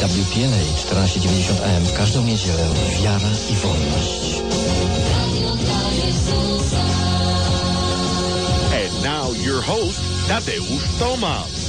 EWTN 1490 AM w każdą niedzielę. Wiara i wolność. And now your host, Tadeusz Tomasz.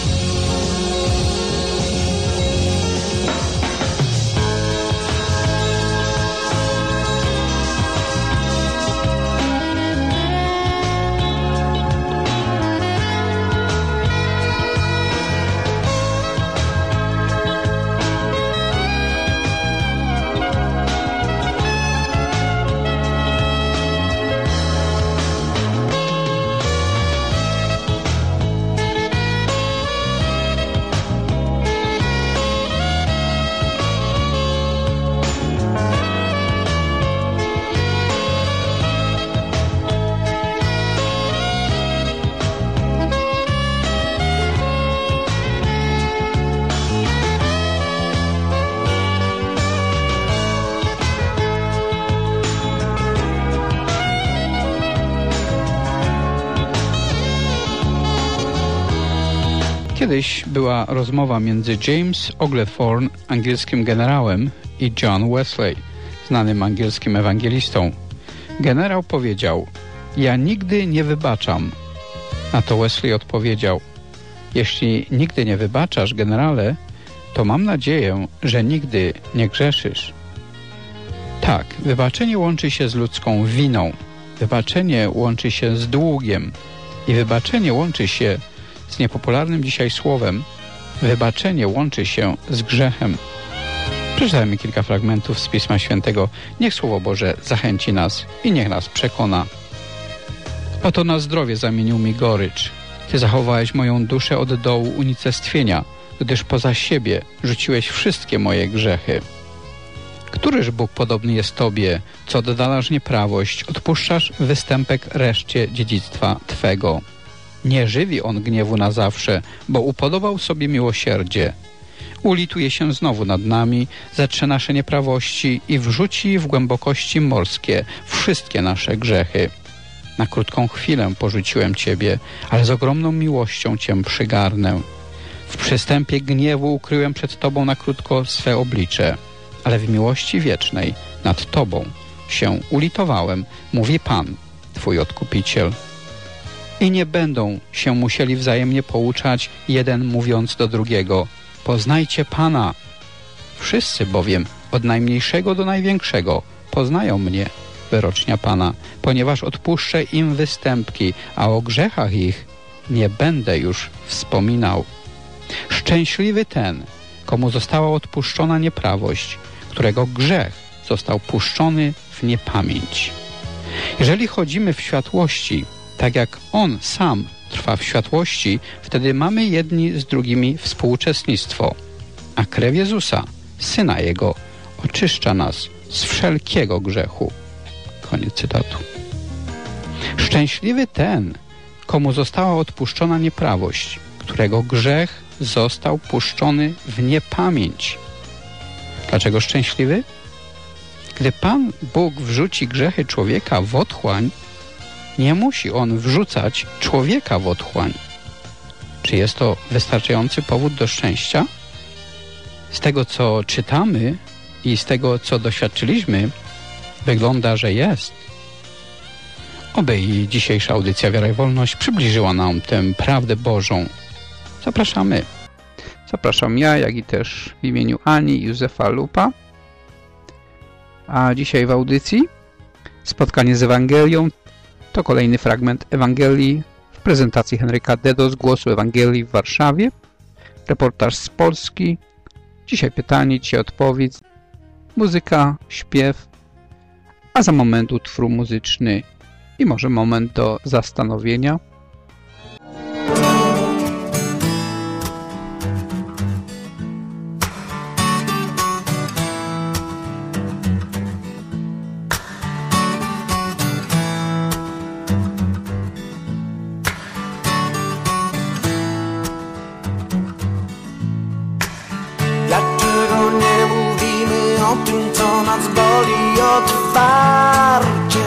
Kiedyś była rozmowa między James Oglethorne, angielskim generałem, i John Wesley, znanym angielskim ewangelistą. Generał powiedział: ja nigdy nie wybaczam. Na to Wesley odpowiedział: jeśli nigdy nie wybaczasz, generale, to mam nadzieję, że nigdy nie grzeszysz. Tak, wybaczenie łączy się z ludzką winą, wybaczenie łączy się z długiem i wybaczenie łączy się z niepopularnym dzisiaj słowem, wybaczenie łączy się z grzechem. Przeczytajmy kilka fragmentów z Pisma Świętego. Niech Słowo Boże zachęci nas i niech nas przekona. Oto na zdrowie zamienił mi gorycz. Ty zachowałeś moją duszę od dołu unicestwienia, gdyż poza siebie rzuciłeś wszystkie moje grzechy. Któryż Bóg podobny jest Tobie, co oddalasz nieprawość, odpuszczasz występek reszcie dziedzictwa Twego. Nie żywi On gniewu na zawsze, bo upodobał sobie miłosierdzie. Ulituje się znowu nad nami, zetrze nasze nieprawości i wrzuci w głębokości morskie wszystkie nasze grzechy. Na krótką chwilę porzuciłem Ciebie, ale z ogromną miłością Cię przygarnę. W przystępie gniewu ukryłem przed Tobą na krótko swe oblicze, ale w miłości wiecznej nad Tobą się ulitowałem, mówi Pan, Twój Odkupiciel. I nie będą się musieli wzajemnie pouczać, jeden mówiąc do drugiego: poznajcie Pana. Wszyscy bowiem, od najmniejszego do największego, poznają mnie, wyrocznia Pana, ponieważ odpuszczę im występki, a o grzechach ich nie będę już wspominał. Szczęśliwy ten, komu została odpuszczona nieprawość, którego grzech został puszczony w niepamięć. Jeżeli chodzimy w światłości, tak jak On sam trwa w światłości, wtedy mamy jedni z drugimi współuczestnictwo, a krew Jezusa, Syna Jego, oczyszcza nas z wszelkiego grzechu. Koniec cytatu. Szczęśliwy ten, komu została odpuszczona nieprawość, którego grzech został puszczony w niepamięć. Dlaczego szczęśliwy? Gdy Pan Bóg wrzuci grzechy człowieka w otchłań, nie musi On wrzucać człowieka w otchłań. Czy jest to wystarczający powód do szczęścia? Z tego, co czytamy i z tego, co doświadczyliśmy, wygląda, że jest. Oby i dzisiejsza audycja Wiara i Wolność przybliżyła nam tę prawdę Bożą. Zapraszamy. Zapraszam ja, jak i też w imieniu Ani i Józefa Lupa. A dzisiaj w audycji spotkanie z Ewangelią. To kolejny fragment Ewangelii w prezentacji Henryka Dedo z Głosu Ewangelii w Warszawie. Reportaż z Polski. Dzisiaj pytanie, dzisiaj odpowiedź. Muzyka, śpiew, a za moment utwór muzyczny i może moment do zastanowienia. Dlaczego nie mówimy o tym, co nas boli otwarcie?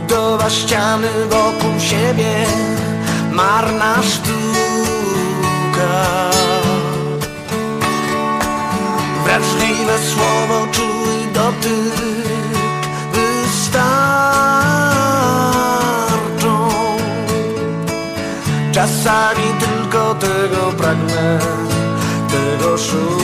Budowa ściany wokół siebie, marna sztuka. Wrażliwe słowo, czuły dotyk wystarczą. Czasami tylko tego pragnę, tego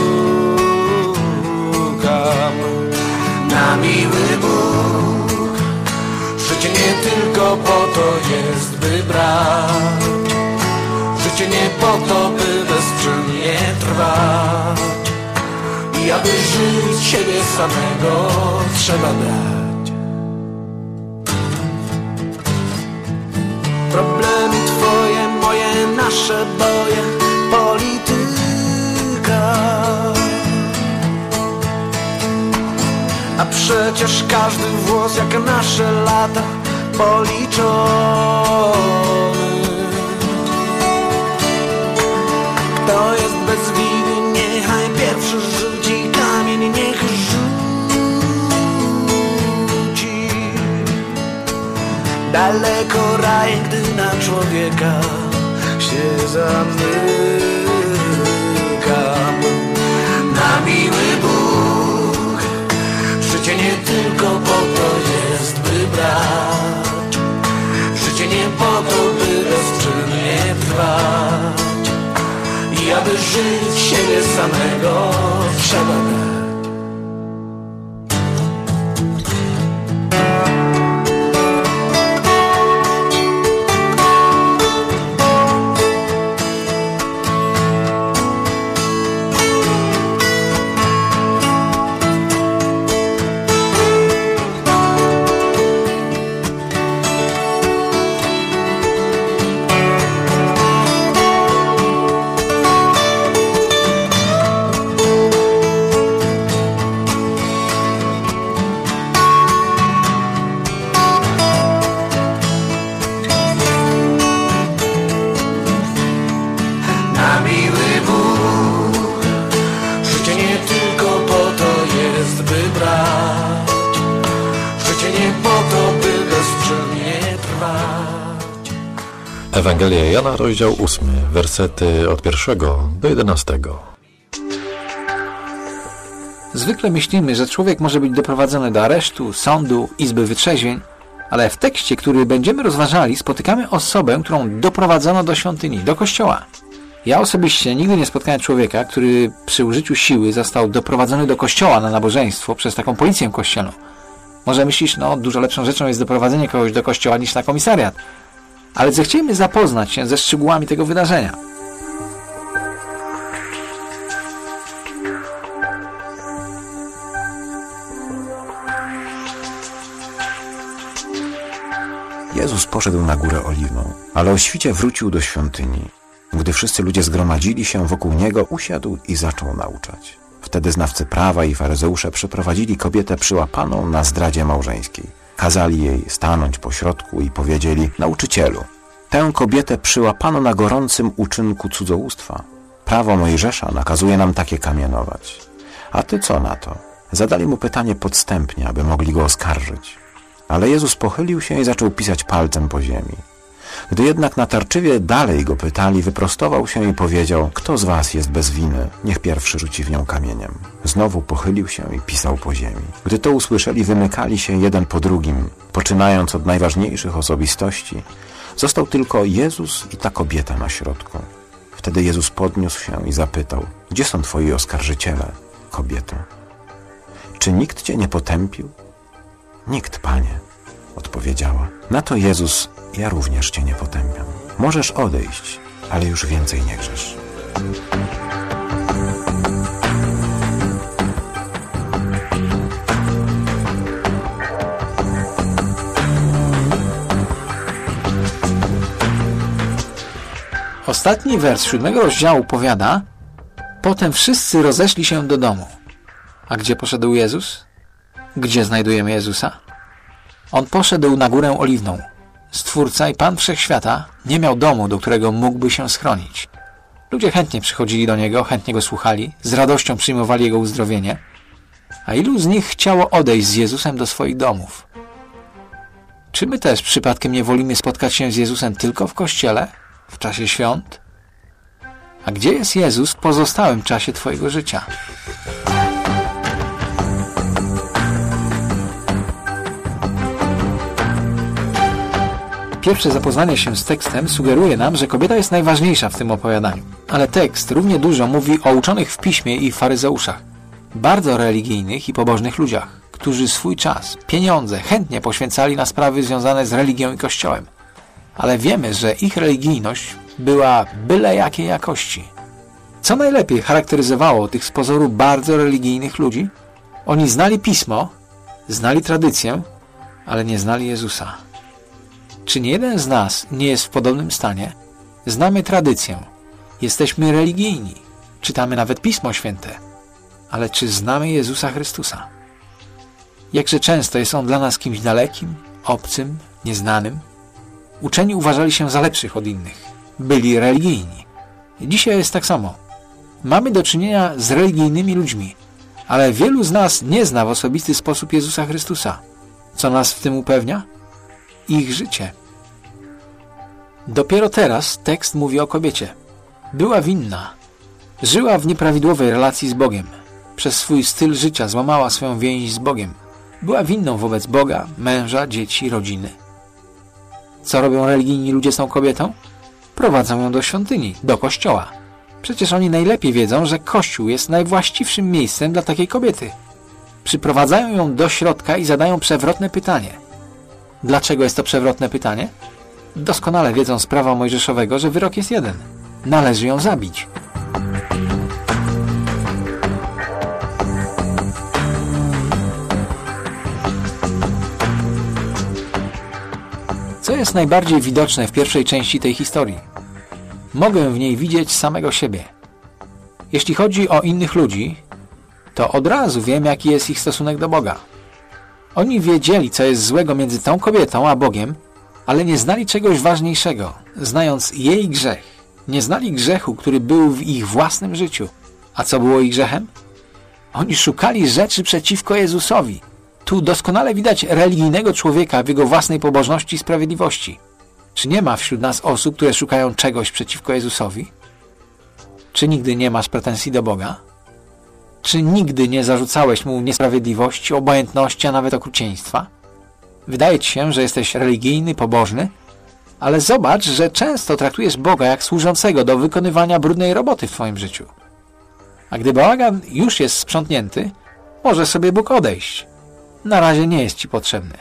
szukam. Na miły Bóg, życie nie tylko po to jest, by brać. Życie nie po to, by bezczynnie trwać. I aby żyć siebie samego, trzeba brać. Problemy twoje, moje, nasze boje, polityka. A przecież każdy włos jak nasze lata policzony. Kto jest bez winy, niechaj pierwszy rzuci kamień, niech rzuci. Daleko raj, gdy na człowieka się zamykam. Na miły Bóg, życie nie tylko po to jest, by brać. Życie nie po to, by bezczynnie trwać. I aby żyć siebie samego, trzeba brać. Ewangelia Jana, rozdział 8, wersety od 1 do 11. Zwykle myślimy, że człowiek może być doprowadzony do aresztu, sądu, izby wytrzeźwień, ale w tekście, który będziemy rozważali, spotykamy osobę, którą doprowadzono do świątyni, do kościoła. Ja osobiście nigdy nie spotkałem człowieka, który przy użyciu siły został doprowadzony do kościoła na nabożeństwo przez taką policję kościelną. Może myślisz, dużo lepszą rzeczą jest doprowadzenie kogoś do kościoła niż na komisariat. Ale zechciejmy zapoznać się ze szczegółami tego wydarzenia. Jezus poszedł na Górę Oliwną, ale o świcie wrócił do świątyni. Gdy wszyscy ludzie zgromadzili się wokół Niego, usiadł i zaczął nauczać. Wtedy znawcy prawa i faryzeusze przyprowadzili kobietę przyłapaną na zdradzie małżeńskiej. Kazali jej stanąć pośrodku i powiedzieli: Nauczycielu, tę kobietę przyłapano na gorącym uczynku cudzołóstwa. Prawo Mojżesza nakazuje nam takie kamienować. A ty co na to? Zadali mu pytanie podstępnie, aby mogli go oskarżyć. Ale Jezus pochylił się i zaczął pisać palcem po ziemi. Gdy jednak natarczywie dalej go pytali, wyprostował się i powiedział: Kto z was jest bez winy? Niech pierwszy rzuci w nią kamieniem. Znowu pochylił się i pisał po ziemi. Gdy to usłyszeli, wymykali się jeden po drugim, poczynając od najważniejszych osobistości. Został tylko Jezus i ta kobieta na środku. Wtedy Jezus podniósł się i zapytał: Gdzie są twoi oskarżyciele, kobieto? Czy nikt cię nie potępił? Nikt, Panie, odpowiedziała. Na to Jezus: Ja również cię nie potępiam. Możesz odejść, ale już więcej nie grzesz. Ostatni wers 7 rozdziału powiada: Potem wszyscy rozeszli się do domu. A gdzie poszedł Jezus? Gdzie znajdujemy Jezusa? On poszedł na Górę Oliwną. Stwórca i Pan Wszechświata nie miał domu, do którego mógłby się schronić. Ludzie chętnie przychodzili do Niego, chętnie Go słuchali, z radością przyjmowali Jego uzdrowienie. A ilu z nich chciało odejść z Jezusem do swoich domów? Czy my też przypadkiem nie wolimy spotkać się z Jezusem tylko w kościele, w czasie świąt? A gdzie jest Jezus w pozostałym czasie twojego życia? Pierwsze zapoznanie się z tekstem sugeruje nam, że kobieta jest najważniejsza w tym opowiadaniu. Ale tekst równie dużo mówi o uczonych w piśmie i faryzeuszach. Bardzo religijnych i pobożnych ludziach, którzy swój czas, pieniądze chętnie poświęcali na sprawy związane z religią i Kościołem. Ale wiemy, że ich religijność była byle jakiej jakości. Co najlepiej charakteryzowało tych z pozoru bardzo religijnych ludzi? Oni znali Pismo, znali tradycję, ale nie znali Jezusa. Czy nie jeden z nas nie jest w podobnym stanie? Znamy tradycję, jesteśmy religijni, czytamy nawet Pismo Święte, ale czy znamy Jezusa Chrystusa? Jakże często jest On dla nas kimś dalekim, obcym, nieznanym? Uczeni uważali się za lepszych od innych, byli religijni. Dzisiaj jest tak samo. Mamy do czynienia z religijnymi ludźmi, ale wielu z nas nie zna w osobisty sposób Jezusa Chrystusa. Co nas w tym upewnia? Ich życie. Dopiero teraz tekst mówi o kobiecie. Była winna. Żyła w nieprawidłowej relacji z Bogiem. Przez swój styl życia złamała swoją więź z Bogiem. Była winną wobec Boga, męża, dzieci, rodziny. Co robią religijni ludzie z tą kobietą? Prowadzą ją do świątyni, do kościoła. Przecież oni najlepiej wiedzą, że kościół jest najwłaściwszym miejscem dla takiej kobiety. Przyprowadzają ją do środka i zadają przewrotne pytanie. Dlaczego jest to przewrotne pytanie? Doskonale wiedzą z prawa mojżeszowego, że wyrok jest jeden. Należy ją zabić. Co jest najbardziej widoczne w pierwszej części tej historii? Mogę w niej widzieć samego siebie. Jeśli chodzi o innych ludzi, to od razu wiem, jaki jest ich stosunek do Boga. Oni wiedzieli, co jest złego między tą kobietą a Bogiem, ale nie znali czegoś ważniejszego. Znając jej grzech, nie znali grzechu, który był w ich własnym życiu. A co było ich grzechem? Oni szukali rzeczy przeciwko Jezusowi. Tu doskonale widać religijnego człowieka w jego własnej pobożności i sprawiedliwości. Czy nie ma wśród nas osób, które szukają czegoś przeciwko Jezusowi? Czy nigdy nie masz pretensji do Boga? Czy nigdy nie zarzucałeś Mu niesprawiedliwości, obojętności, a nawet okrucieństwa? Wydaje ci się, że jesteś religijny, pobożny, ale zobacz, że często traktujesz Boga jak służącego do wykonywania brudnej roboty w twoim życiu. A gdy bałagan już jest sprzątnięty, może sobie Bóg odejść. Na razie nie jest ci potrzebny.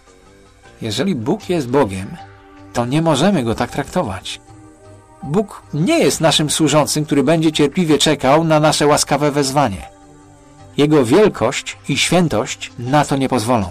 Jeżeli Bóg jest Bogiem, to nie możemy Go tak traktować. Bóg nie jest naszym służącym, który będzie cierpliwie czekał na nasze łaskawe wezwanie. Jego wielkość i świętość na to nie pozwolą.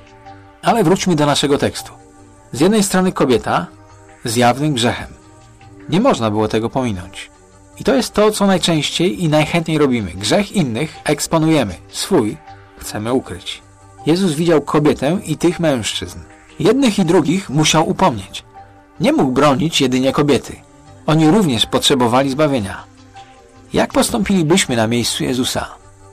Ale wróćmy do naszego tekstu. Z jednej strony kobieta z jawnym grzechem. Nie można było tego pominąć. I to jest to, co najczęściej i najchętniej robimy. Grzech innych eksponujemy, swój chcemy ukryć. Jezus widział kobietę i tych mężczyzn. Jednych i drugich musiał upomnieć. Nie mógł bronić jedynie kobiety. Oni również potrzebowali zbawienia. Jak postąpilibyśmy na miejscu Jezusa?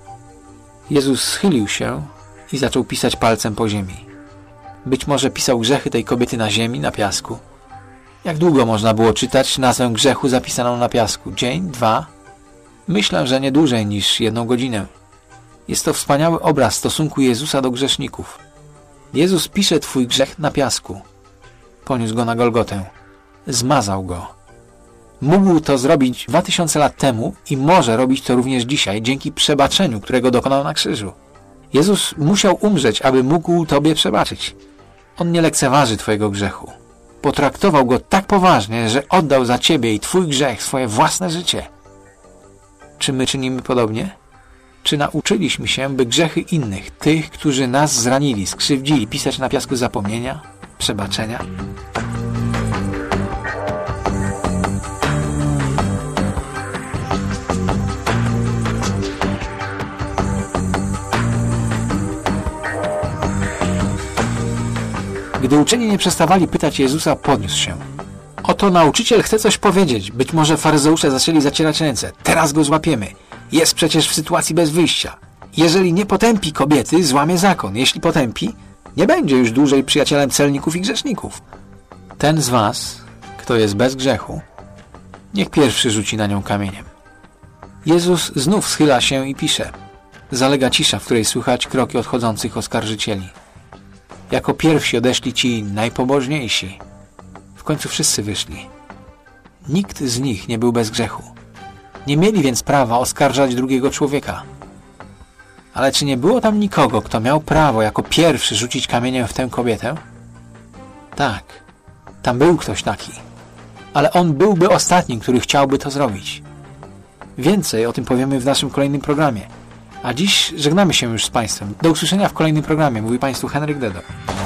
Jezus schylił się i zaczął pisać palcem po ziemi. Być może pisał grzechy tej kobiety na ziemi, na piasku. Jak długo można było czytać nazwę grzechu zapisaną na piasku? Dzień? 2? Myślę, że nie dłużej niż 1 godzinę. Jest to wspaniały obraz stosunku Jezusa do grzeszników. Jezus pisze twój grzech na piasku. Poniósł go na Golgotę. Zmazał go. Mógł to zrobić 2000 lat temu i może robić to również dzisiaj dzięki przebaczeniu, którego dokonał na krzyżu. Jezus musiał umrzeć, aby mógł tobie przebaczyć. On nie lekceważy twojego grzechu. Potraktował go tak poważnie, że oddał za ciebie i twój grzech swoje własne życie. Czy my czynimy podobnie? Czy nauczyliśmy się, by grzechy innych, tych, którzy nas zranili, skrzywdzili, pisać na piasku zapomnienia, przebaczenia? Gdy uczeni nie przestawali pytać Jezusa, podniósł się. Oto nauczyciel chce coś powiedzieć. Być może faryzeusze zaczęli zacierać ręce. Teraz go złapiemy. Jest przecież w sytuacji bez wyjścia. Jeżeli nie potępi kobiety, złamie zakon. Jeśli potępi, nie będzie już dłużej przyjacielem celników i grzeszników. Ten z was, kto jest bez grzechu, niech pierwszy rzuci na nią kamieniem. Jezus znów schyla się i pisze. Zalega cisza, w której słychać kroki odchodzących oskarżycieli. Jako pierwsi odeszli ci najpobożniejsi. W końcu wszyscy wyszli. Nikt z nich nie był bez grzechu. Nie mieli więc prawa oskarżać drugiego człowieka. Ale czy nie było tam nikogo, kto miał prawo jako pierwszy rzucić kamieniem w tę kobietę? Tak, tam był ktoś taki. Ale on byłby ostatnim, który chciałby to zrobić. Więcej o tym powiemy w naszym kolejnym programie. A dziś żegnamy się już z Państwem. Do usłyszenia w kolejnym programie. Mówi Państwu Henryk Dedo.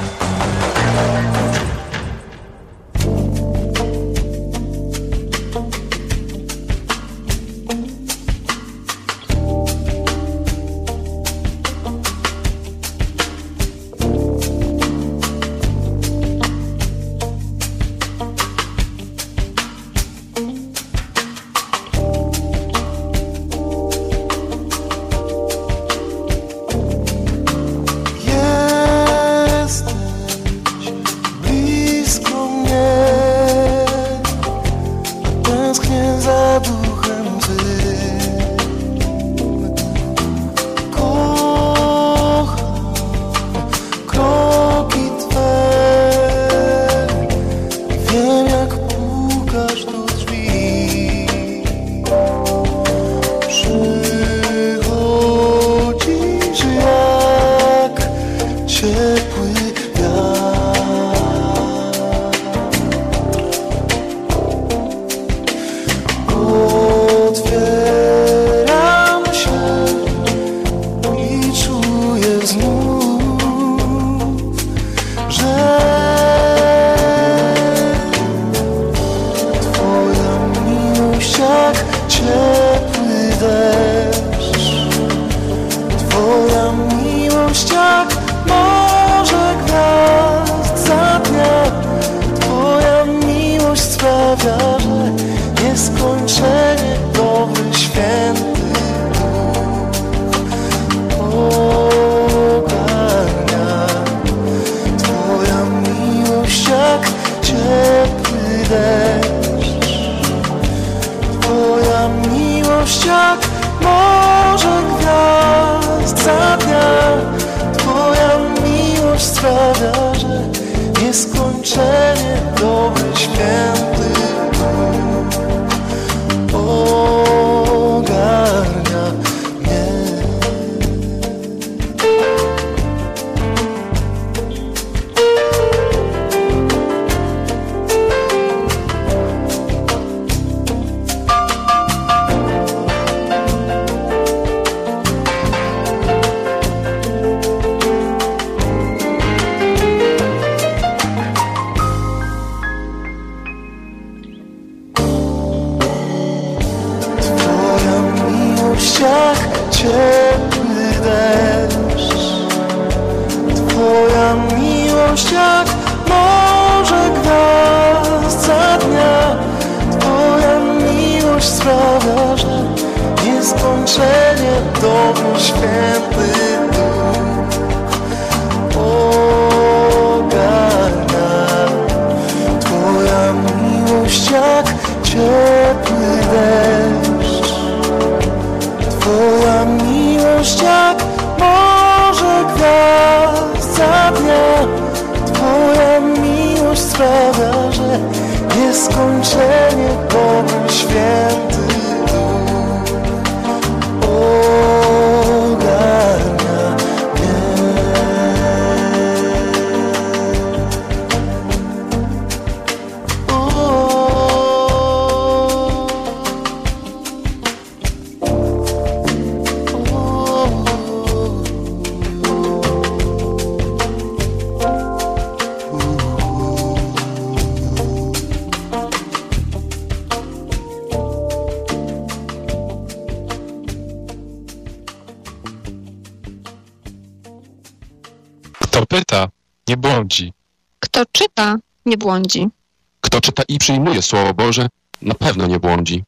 Kto pyta, nie błądzi. Kto czyta, nie błądzi. Kto czyta i przyjmuje Słowo Boże, na pewno nie błądzi.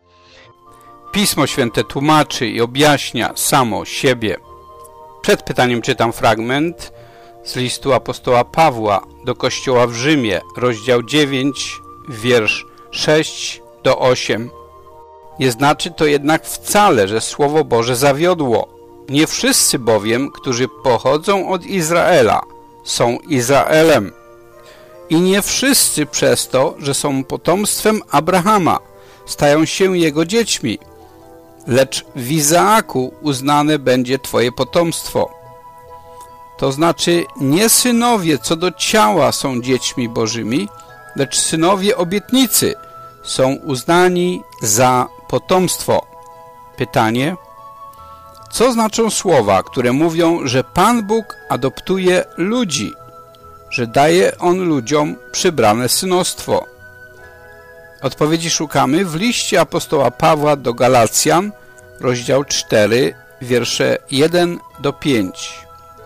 Pismo Święte tłumaczy i objaśnia samo siebie. Przed pytaniem czytam fragment z listu apostoła Pawła do Kościoła w Rzymie, rozdział 9, wiersz 6 do 8. Nie znaczy to jednak wcale, że Słowo Boże zawiodło. Nie wszyscy bowiem, którzy pochodzą od Izraela, są Izraelem. I nie wszyscy przez to, że są potomstwem Abrahama, stają się jego dziećmi. Lecz w Izaaku uznane będzie twoje potomstwo. To znaczy nie synowie co do ciała są dziećmi bożymi, lecz synowie obietnicy są uznani za potomstwo. Pytanie: co znaczą słowa, które mówią, że Pan Bóg adoptuje ludzi, że daje On ludziom przybrane synostwo? Odpowiedzi szukamy w liście apostoła Pawła do Galacjan, rozdział 4, wiersze 1 do 5.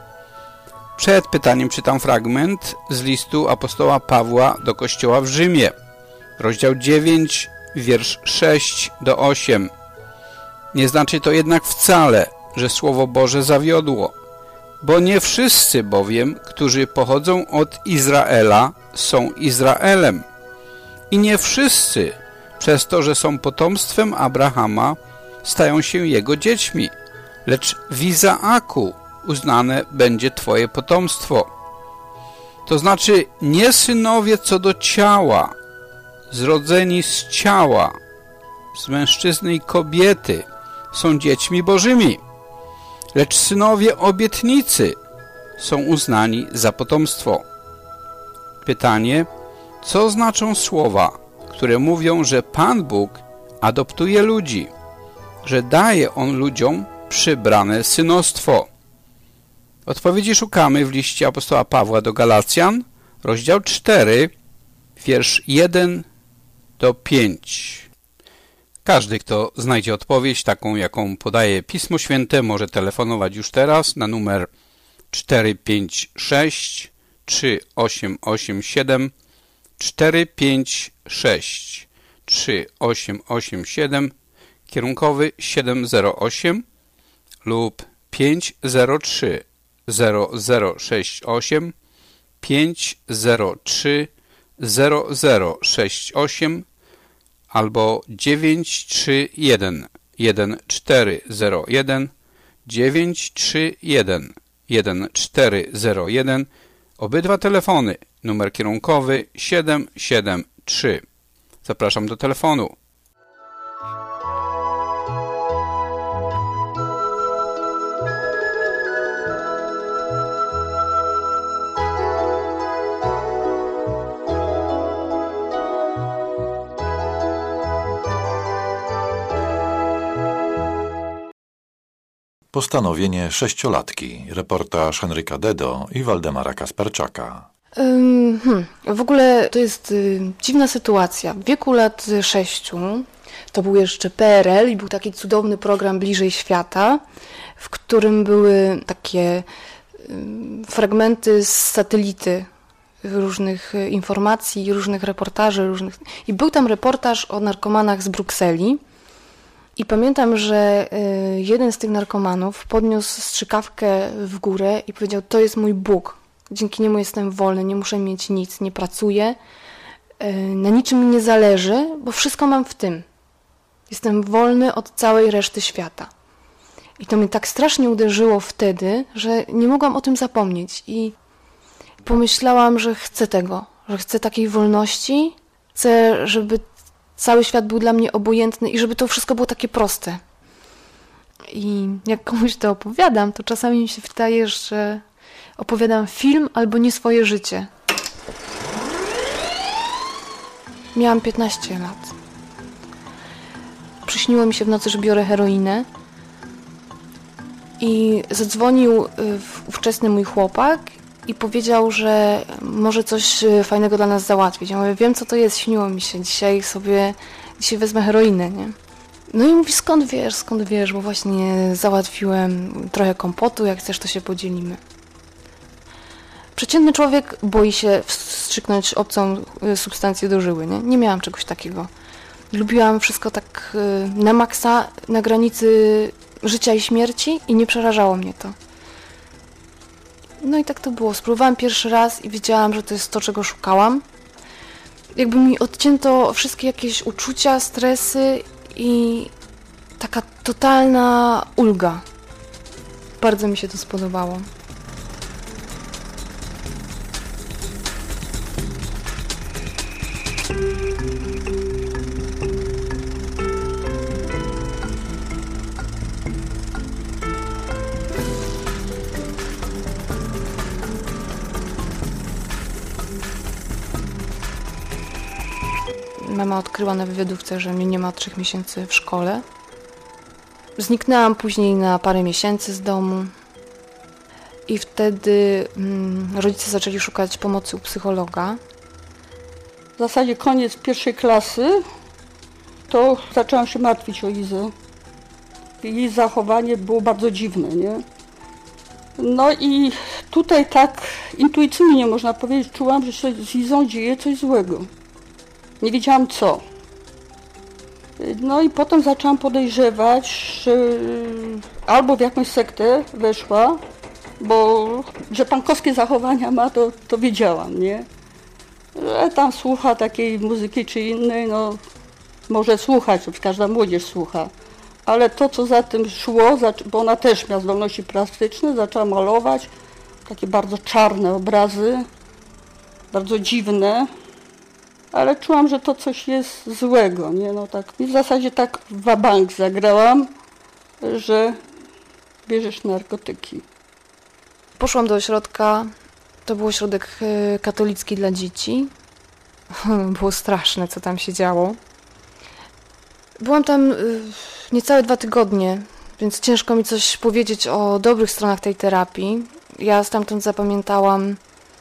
Przed pytaniem czytam fragment z listu apostoła Pawła do Kościoła w Rzymie, rozdział 9, wiersz 6 do 8. Nie znaczy to jednak wcale, że Słowo Boże zawiodło, bo nie wszyscy bowiem, którzy pochodzą od Izraela, są Izraelem. I nie wszyscy, przez to, że są potomstwem Abrahama, stają się jego dziećmi, lecz w Izaaku uznane będzie twoje potomstwo. To znaczy nie synowie co do ciała, zrodzeni z ciała, z mężczyzny i kobiety, są dziećmi bożymi, lecz synowie obietnicy są uznani za potomstwo. Pytanie: co znaczą słowa, które mówią, że Pan Bóg adoptuje ludzi, że daje On ludziom przybrane synostwo? Odpowiedzi szukamy w liście apostoła Pawła do Galacjan, rozdział 4, wiersz 1 do 5. Każdy, kto znajdzie odpowiedź taką, jaką podaje Pismo Święte, może telefonować już teraz na numer 456 3887 456 3887, kierunkowy 708 lub 503 0068 503 0068 albo 931 1401 931 1401. Obydwa telefony, numer kierunkowy 773. Zapraszam do telefonu. Postanowienie sześciolatki. Reportaż Henryka Dedo i Waldemara Kasperczaka. W ogóle to jest dziwna sytuacja. W wieku lat 6 to był jeszcze PRL i był taki cudowny program Bliżej Świata, w którym były takie fragmenty z satelity różnych informacji, różnych reportaży. I był tam reportaż o narkomanach z Brukseli. I pamiętam, że jeden z tych narkomanów podniósł strzykawkę w górę i powiedział: to jest mój Bóg, dzięki niemu jestem wolny, nie muszę mieć nic, nie pracuję, na niczym mi nie zależy, bo wszystko mam w tym. Jestem wolny od całej reszty świata. I to mnie tak strasznie uderzyło wtedy, że nie mogłam o tym zapomnieć. I pomyślałam, że chcę tego, że chcę takiej wolności, chcę, żeby cały świat był dla mnie obojętny i żeby to wszystko było takie proste. I jak komuś to opowiadam, to czasami mi się wydaje, że opowiadam film albo nie swoje życie. Miałam 15 lat. Przyśniło mi się w nocy, że biorę heroinę i zadzwonił ówczesny mój chłopak i powiedział, że może coś fajnego dla nas załatwić. Ja mówię: wiem, co to jest, śniło mi się, dzisiaj wezmę heroinę, nie? No i mówi: skąd wiesz, bo właśnie załatwiłem trochę kompotu, jak chcesz, to się podzielimy. Przeciętny człowiek boi się wstrzyknąć obcą substancję do żyły, nie? Nie miałam czegoś takiego. Lubiłam wszystko tak na maksa, na granicy życia i śmierci i nie przerażało mnie to. No i tak to było. Spróbowałam pierwszy raz i wiedziałam, że to jest to, czego szukałam. Jakby mi odcięto wszystkie jakieś uczucia, stresy i taka totalna ulga. Bardzo mi się to spodobało. Mama odkryła na wywiadówce, że mnie nie ma od 3 miesięcy w szkole. Zniknęłam później na parę miesięcy z domu i wtedy rodzice zaczęli szukać pomocy u psychologa. W zasadzie koniec 1. klasy, to zaczęłam się martwić o Izę. Jej zachowanie było bardzo dziwne, nie? No i tutaj tak intuicyjnie można powiedzieć, czułam, że się z Izą dzieje coś złego. Nie wiedziałam co. No i potem zaczęłam podejrzewać, że albo w jakąś sektę weszła, bo że pankowskie zachowania ma, to wiedziałam, nie? Że tam słucha takiej muzyki czy innej, no może słuchać, każda młodzież słucha. Ale to, co za tym szło, bo ona też miała zdolności plastyczne, zaczęła malować takie bardzo czarne obrazy, bardzo dziwne. Ale czułam, że to coś jest złego, nie? No tak. I w zasadzie tak wabank zagrałam, że bierzesz narkotyki. Poszłam do ośrodka, to był ośrodek katolicki dla dzieci. Było straszne, co tam się działo. Byłam tam niecałe 2 tygodnie, więc ciężko mi coś powiedzieć o dobrych stronach tej terapii. Ja stamtąd zapamiętałam...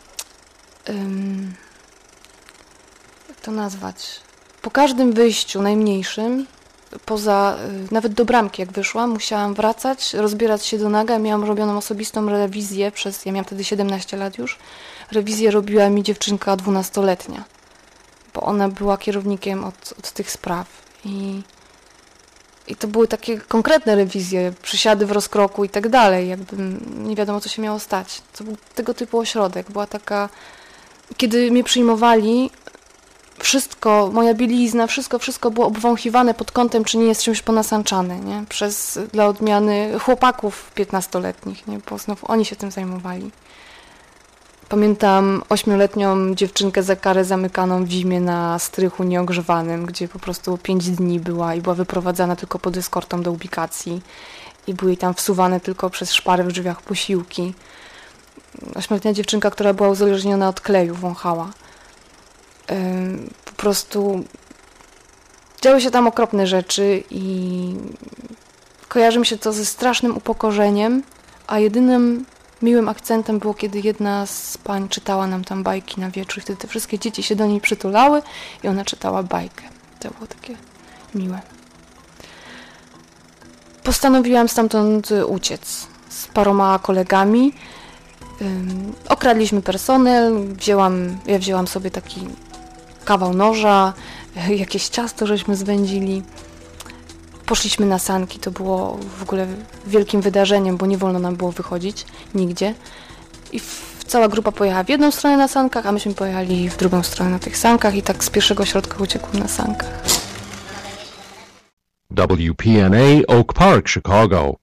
to nazwać. Po każdym wyjściu najmniejszym, poza nawet do bramki jak wyszłam, musiałam wracać, rozbierać się do naga. Miałam robioną osobistą rewizję ja miałam wtedy 17 lat już. Rewizję robiła mi dziewczynka 12-letnia, bo ona była kierownikiem od tych spraw. I to były takie konkretne rewizje, przysiady w rozkroku i tak dalej, jakby nie wiadomo co się miało stać. To był tego typu ośrodek. Była taka... Kiedy mnie przyjmowali, wszystko, moja bielizna, wszystko było obwąchiwane pod kątem, czy nie jest czymś ponasanczane, nie? Dla odmiany chłopaków 15-letnich, nie? Bo znów oni się tym zajmowali. Pamiętam 8-letnią dziewczynkę za karę zamykaną w zimie na strychu nieogrzewanym, gdzie po prostu 5 dni była i była wyprowadzana tylko pod eskortą do ubikacji i były jej tam wsuwane tylko przez szpary w drzwiach posiłki. 8-letnia dziewczynka, która była uzależniona od kleju, wąchała. Po prostu działy się tam okropne rzeczy i kojarzy mi się to ze strasznym upokorzeniem, a jedynym miłym akcentem było, kiedy jedna z pań czytała nam tam bajki na wieczór i wtedy te wszystkie dzieci się do niej przytulały i ona czytała bajkę. To było takie miłe. Postanowiłam stamtąd uciec z paroma kolegami. Okradliśmy personel, ja wzięłam sobie taki kawał noża, jakieś ciasto żeśmy zwędzili. Poszliśmy na sanki, to było w ogóle wielkim wydarzeniem, bo nie wolno nam było wychodzić nigdzie. I cała grupa pojechała w jedną stronę na sankach, a myśmy pojechali w drugą stronę na tych sankach i tak z pierwszego ośrodka uciekłam na sankach. WPNA Oak Park, Chicago.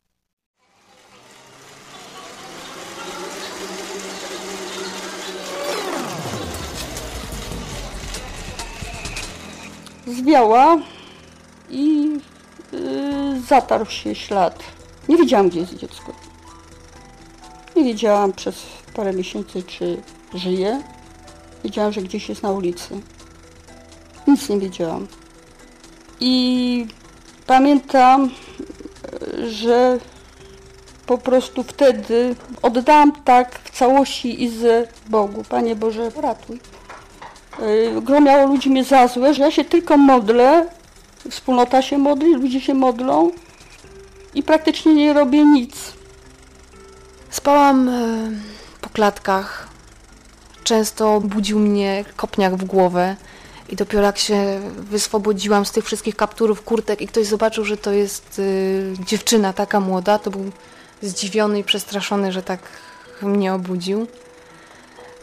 Zwiała i zatarł się ślad. Nie wiedziałam, gdzie jest dziecko. Nie wiedziałam przez parę miesięcy, czy żyje. Wiedziałam, że gdzieś jest na ulicy. Nic nie wiedziałam. I pamiętam, że po prostu wtedy oddałam tak w całości Izę Bogu. Panie Boże, ratuj. Gromiało ludzi mnie za złe, że ja się tylko modlę, wspólnota się modli, ludzie się modlą i praktycznie nie robię nic. Spałam po klatkach. Często budził mnie kopniak w głowę i dopiero jak się wyswobodziłam z tych wszystkich kapturów, kurtek i ktoś zobaczył, że to jest dziewczyna taka młoda, to był zdziwiony i przestraszony, że tak mnie obudził.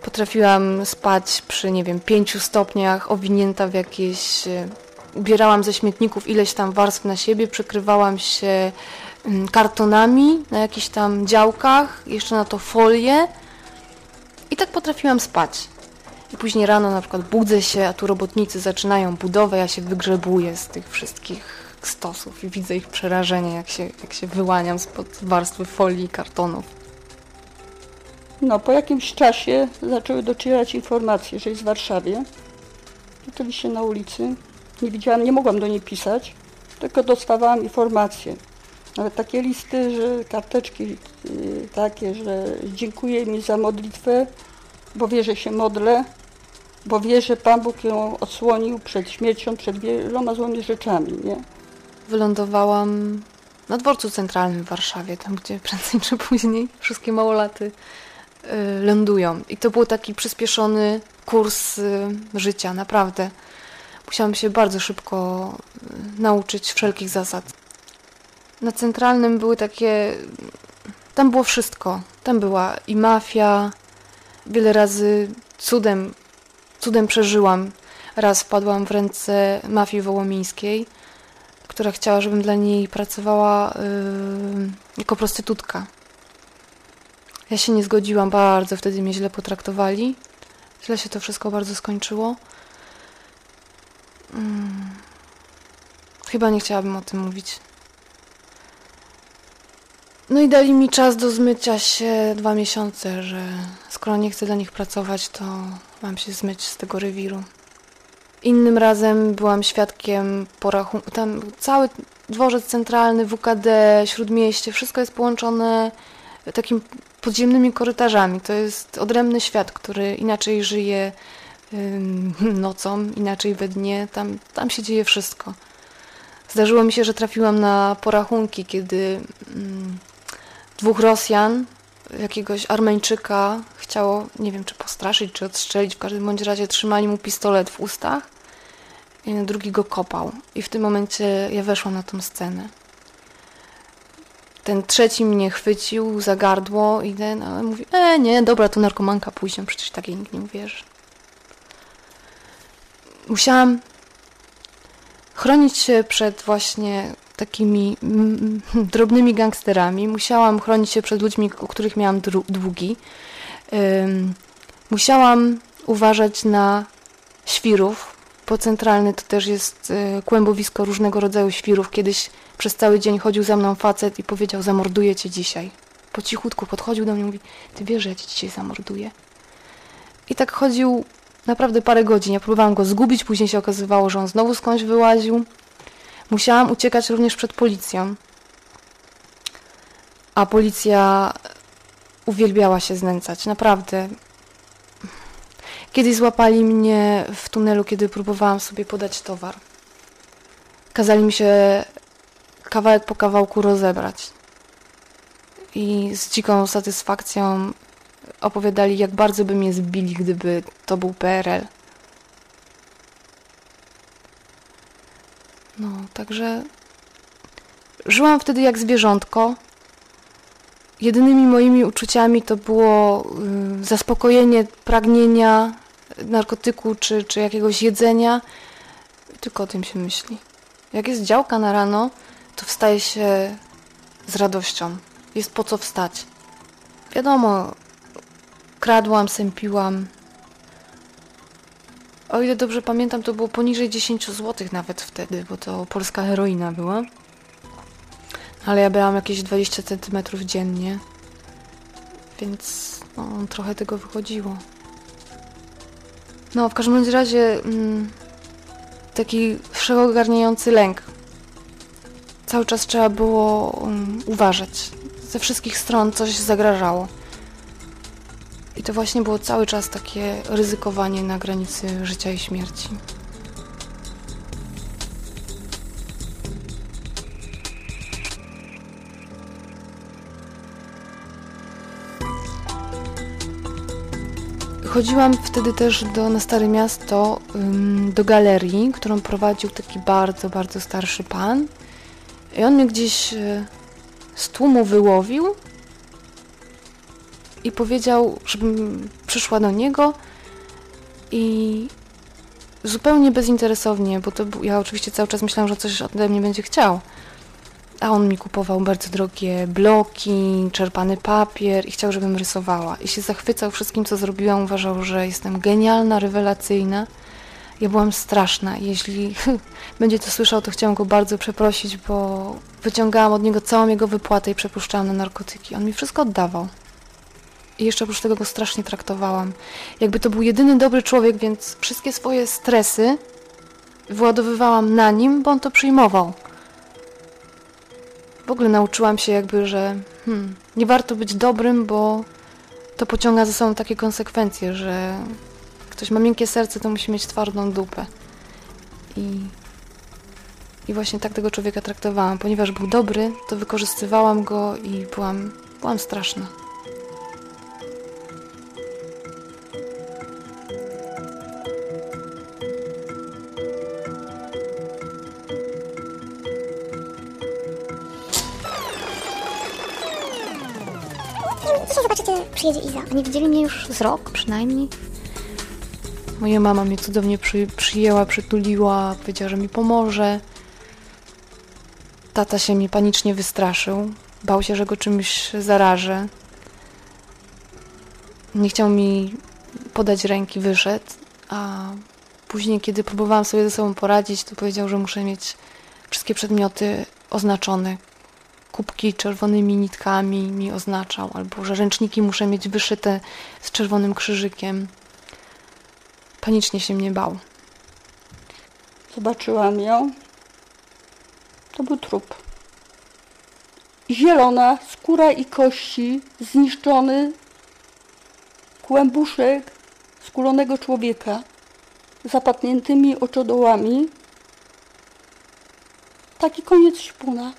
Potrafiłam spać przy, 5 stopniach, owinięta w jakieś... Ubierałam ze śmietników ileś tam warstw na siebie, przykrywałam się kartonami na jakichś tam działkach, jeszcze na to folię i tak potrafiłam spać. I później rano na przykład budzę się, a tu robotnicy zaczynają budowę, ja się wygrzebuję z tych wszystkich stosów i widzę ich przerażenie, jak się wyłaniam spod warstwy folii i kartonów. No, po jakimś czasie zaczęły docierać informacje, że jest w Warszawie. Oczywiście na ulicy. Nie widziałam, nie mogłam do niej pisać, tylko dostawałam informacje. Nawet takie listy, że karteczki takie, że dziękuję mi za modlitwę, bo wie, że się modlę, bo wie, że Pan Bóg ją odsłonił przed śmiercią, przed wieloma złymi rzeczami, nie? Wylądowałam na dworcu centralnym w Warszawie, tam gdzie prędzej czy później wszystkie małolaty lądują. I to był taki przyspieszony kurs życia, naprawdę. Musiałam się bardzo szybko nauczyć wszelkich zasad. Na centralnym były takie... Tam było wszystko. Tam była i mafia. Wiele razy cudem przeżyłam. Raz wpadłam w ręce mafii wołomińskiej, która chciała, żebym dla niej pracowała jako prostytutka. Ja się nie zgodziłam bardzo, wtedy mnie źle potraktowali. Źle się to wszystko bardzo skończyło. Chyba nie chciałabym o tym mówić. No i dali mi czas do zmycia się 2 miesiące, że skoro nie chcę dla nich pracować, to mam się zmyć z tego rewiru. Innym razem byłam świadkiem porachunku. Tam cały dworzec centralny, WKD, Śródmieście, wszystko jest połączone takimi podziemnymi korytarzami. To jest odrębny świat, który inaczej żyje nocą, inaczej we dnie. Tam się dzieje wszystko. Zdarzyło mi się, że trafiłam na porachunki, kiedy 2 Rosjan, jakiegoś Armeńczyka chciało, nie wiem, czy postraszyć, czy odstrzelić. W każdym bądź razie trzymali mu pistolet w ustach, i drugi go kopał. I w tym momencie ja weszłam na tą scenę. Ten trzeci mnie chwycił za gardło i ale mówi, nie, dobra, to narkomanka pójdzie, przecież takiej nikt nie uwierzy. Musiałam chronić się przed właśnie takimi drobnymi gangsterami. Musiałam chronić się przed ludźmi, u których miałam długi. Musiałam uważać na świrów. Po centralny to też jest kłębowisko różnego rodzaju świrów. Kiedyś przez cały dzień chodził za mną facet i powiedział, zamorduję cię dzisiaj. Po cichutku podchodził do mnie i mówi, ty wiesz, że ja cię dzisiaj zamorduję. I tak chodził naprawdę parę godzin. Ja próbowałam go zgubić, później się okazywało, że on znowu skądś wyłaził. Musiałam uciekać również przed policją. A policja uwielbiała się znęcać, naprawdę. Kiedyś złapali mnie w tunelu, kiedy próbowałam sobie podać towar. Kazali mi się kawałek po kawałku rozebrać. I z dziką satysfakcją opowiadali, jak bardzo by mnie zbili, gdyby to był PRL. No, także żyłam wtedy jak zwierzątko. Jedynymi moimi uczuciami to było zaspokojenie pragnienia narkotyku czy jakiegoś jedzenia. Tylko o tym się myśli. Jak jest działka na rano, to wstaje się z radością. Jest po co wstać. Wiadomo, kradłam, sępiłam. O ile dobrze pamiętam, to było poniżej 10 zł nawet wtedy, bo to polska heroina była. Ale ja brałam jakieś 20 cm dziennie, więc trochę tego wychodziło. No, w każdym razie taki wszechogarniający lęk. Cały czas trzeba było uważać. Ze wszystkich stron coś zagrażało. I to właśnie było cały czas takie ryzykowanie na granicy życia i śmierci. Chodziłam wtedy też na Stare Miasto, do galerii, którą prowadził taki bardzo, bardzo starszy pan. I on mnie gdzieś z tłumu wyłowił i powiedział, żebym przyszła do niego i zupełnie bezinteresownie, bo ja oczywiście cały czas myślałam, że coś ode mnie będzie chciał. A on mi kupował bardzo drogie bloki, czerpany papier i chciał, żebym rysowała. I się zachwycał wszystkim, co zrobiłam. Uważał, że jestem genialna, rewelacyjna. Ja byłam straszna. Jeśli będzie to słyszał, to chciałam go bardzo przeprosić, bo wyciągałam od niego całą jego wypłatę i przepuszczałam na narkotyki. On mi wszystko oddawał. I jeszcze oprócz tego go strasznie traktowałam. Jakby to był jedyny dobry człowiek, więc wszystkie swoje stresy wyładowywałam na nim, bo on to przyjmował. W ogóle nauczyłam się jakby, że nie warto być dobrym, bo to pociąga za sobą takie konsekwencje, że ktoś ma miękkie serce, to musi mieć twardą dupę. I właśnie tak tego człowieka traktowałam. Ponieważ był dobry, to wykorzystywałam go i byłam straszna. Dzisiaj zobaczycie, przyjedzie Iza. Oni widzieli mnie już z rok przynajmniej. Moja mama mnie cudownie przyjęła, przytuliła, powiedziała, że mi pomoże. Tata się mnie panicznie wystraszył. Bał się, że go czymś zarażę. Nie chciał mi podać ręki, wyszedł. A później, kiedy próbowałam sobie ze sobą poradzić, to powiedział, że muszę mieć wszystkie przedmioty oznaczone. Kubki czerwonymi nitkami mi oznaczał, albo że ręczniki muszę mieć wyszyte z czerwonym krzyżykiem. Panicznie się mnie bał. Zobaczyłam ją. To był trup. Zielona, skóra i kości, zniszczony kłębuszek skulonego człowieka z zapadniętymi oczodołami. Taki koniec śpuna.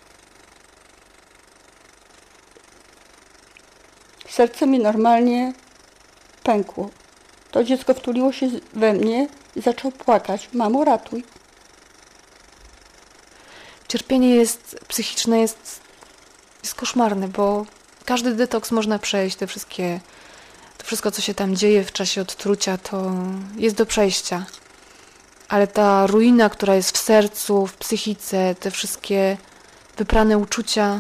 Serce mi normalnie pękło. To dziecko wtuliło się we mnie i zaczął płakać. Mamo, ratuj. Cierpienie psychiczne jest koszmarne, bo każdy detoks można przejść. To wszystko, co się tam dzieje w czasie odtrucia, to jest do przejścia. Ale ta ruina, która jest w sercu, w psychice, te wszystkie wyprane uczucia,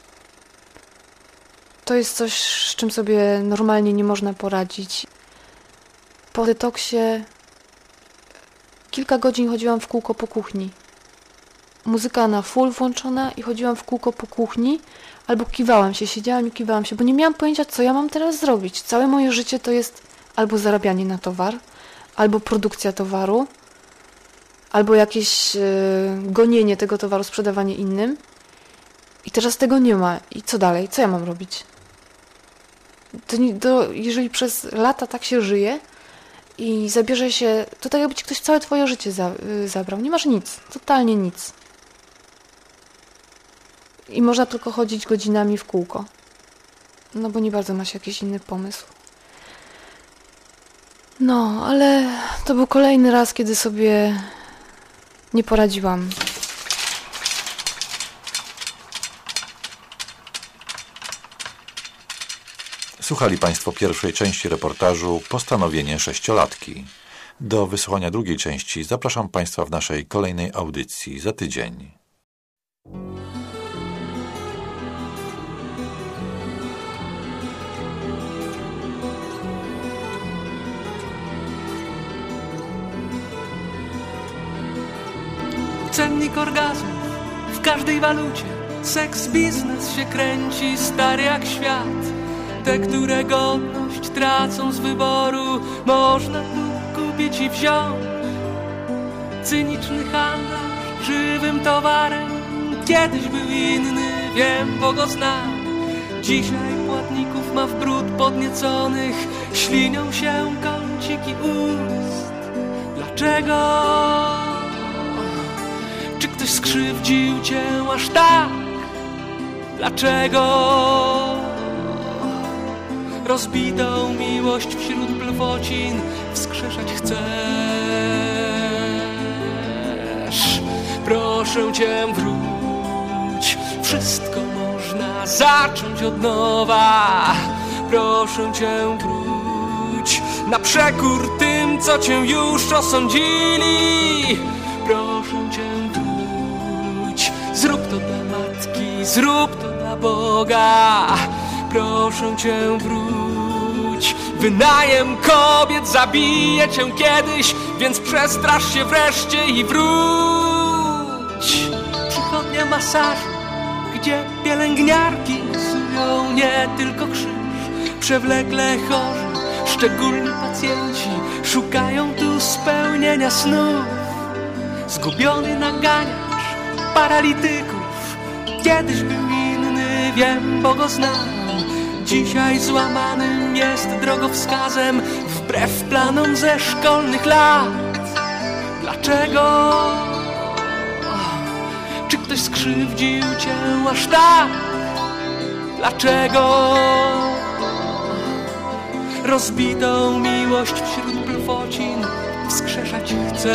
to jest coś, z czym sobie normalnie nie można poradzić. Po detoksie kilka godzin chodziłam w kółko po kuchni. Muzyka na full włączona i chodziłam w kółko po kuchni, albo kiwałam się, siedziałam i kiwałam się, bo nie miałam pojęcia, co ja mam teraz zrobić. Całe moje życie to jest albo zarabianie na towar, albo produkcja towaru, albo jakieś gonienie tego towaru, sprzedawanie innym. I teraz tego nie ma. I co dalej? Co ja mam robić? Jeżeli przez lata tak się żyje i zabierze się, to tak jakby ci ktoś całe twoje życie zabrał. Nie masz nic, totalnie nic. I można tylko chodzić godzinami w kółko. No bo nie bardzo ma się jakiś inny pomysł. No, ale to był kolejny raz, kiedy sobie nie poradziłam. Słuchali Państwo pierwszej części reportażu Postanowienie sześciolatki. Do wysłuchania drugiej części zapraszam Państwa w naszej kolejnej audycji za tydzień. Cennik orgazmów w każdej walucie. Seks biznes się kręci, stary jak świat. Te, które godność tracą z wyboru, można tu kupić i wziąć. Cyniczny handlarz żywym towarem kiedyś był inny, wiem, bo go znam. Dzisiaj płatników ma w bród podnieconych, ślinią się kąciki ust. Dlaczego? Czy ktoś skrzywdził cię aż tak? Dlaczego? Rozbitą miłość wśród plwocin wskrzeszać chcesz. Proszę cię, wróć, wszystko można zacząć od nowa. Proszę cię, wróć. wróć na przekór tym, co cię już osądzili. Proszę cię, wróć, zrób to dla matki, zrób to dla Boga. Proszę cię, wróć, wynajem kobiet zabije cię kiedyś, więc przestrasz się wreszcie i wróć. Przychodnia masażu, gdzie pielęgniarki sują nie tylko krzyż. Przewlekle chorzy, szczególni pacjenci szukają tu spełnienia snów. Zgubiony naganiacz paralityków kiedyś był inny, wiem, bo go znam. Dzisiaj złamanym jest drogowskazem wbrew planom ze szkolnych lat. Dlaczego? Czy ktoś skrzywdził cię aż tak? Dlaczego? Rozbitą miłość wśród plwocin wskrzeszać chcesz.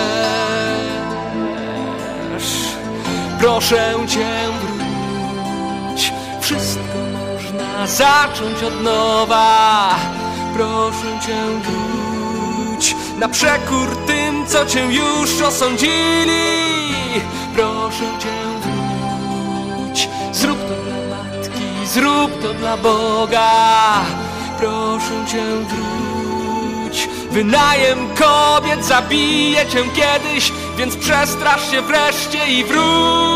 Proszę cię, wróć, wszystko można zacząć od nowa. Proszę cię, wróć na przekór tym, co cię już osądzili. Proszę cię, wróć, zrób to dla matki, zrób to dla Boga. Proszę cię, wróć, wynajem kobiet zabije cię kiedyś, więc przestrasz się wreszcie i wróć.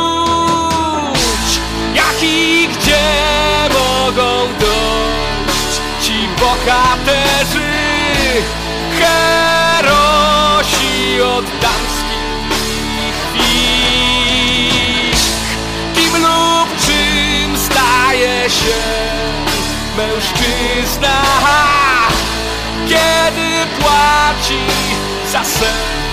Jak i gdzie mogą dojść ci bohaterzy, herosi od damskich wik? Kim lub czym staje się mężczyzna, kiedy płaci za seks?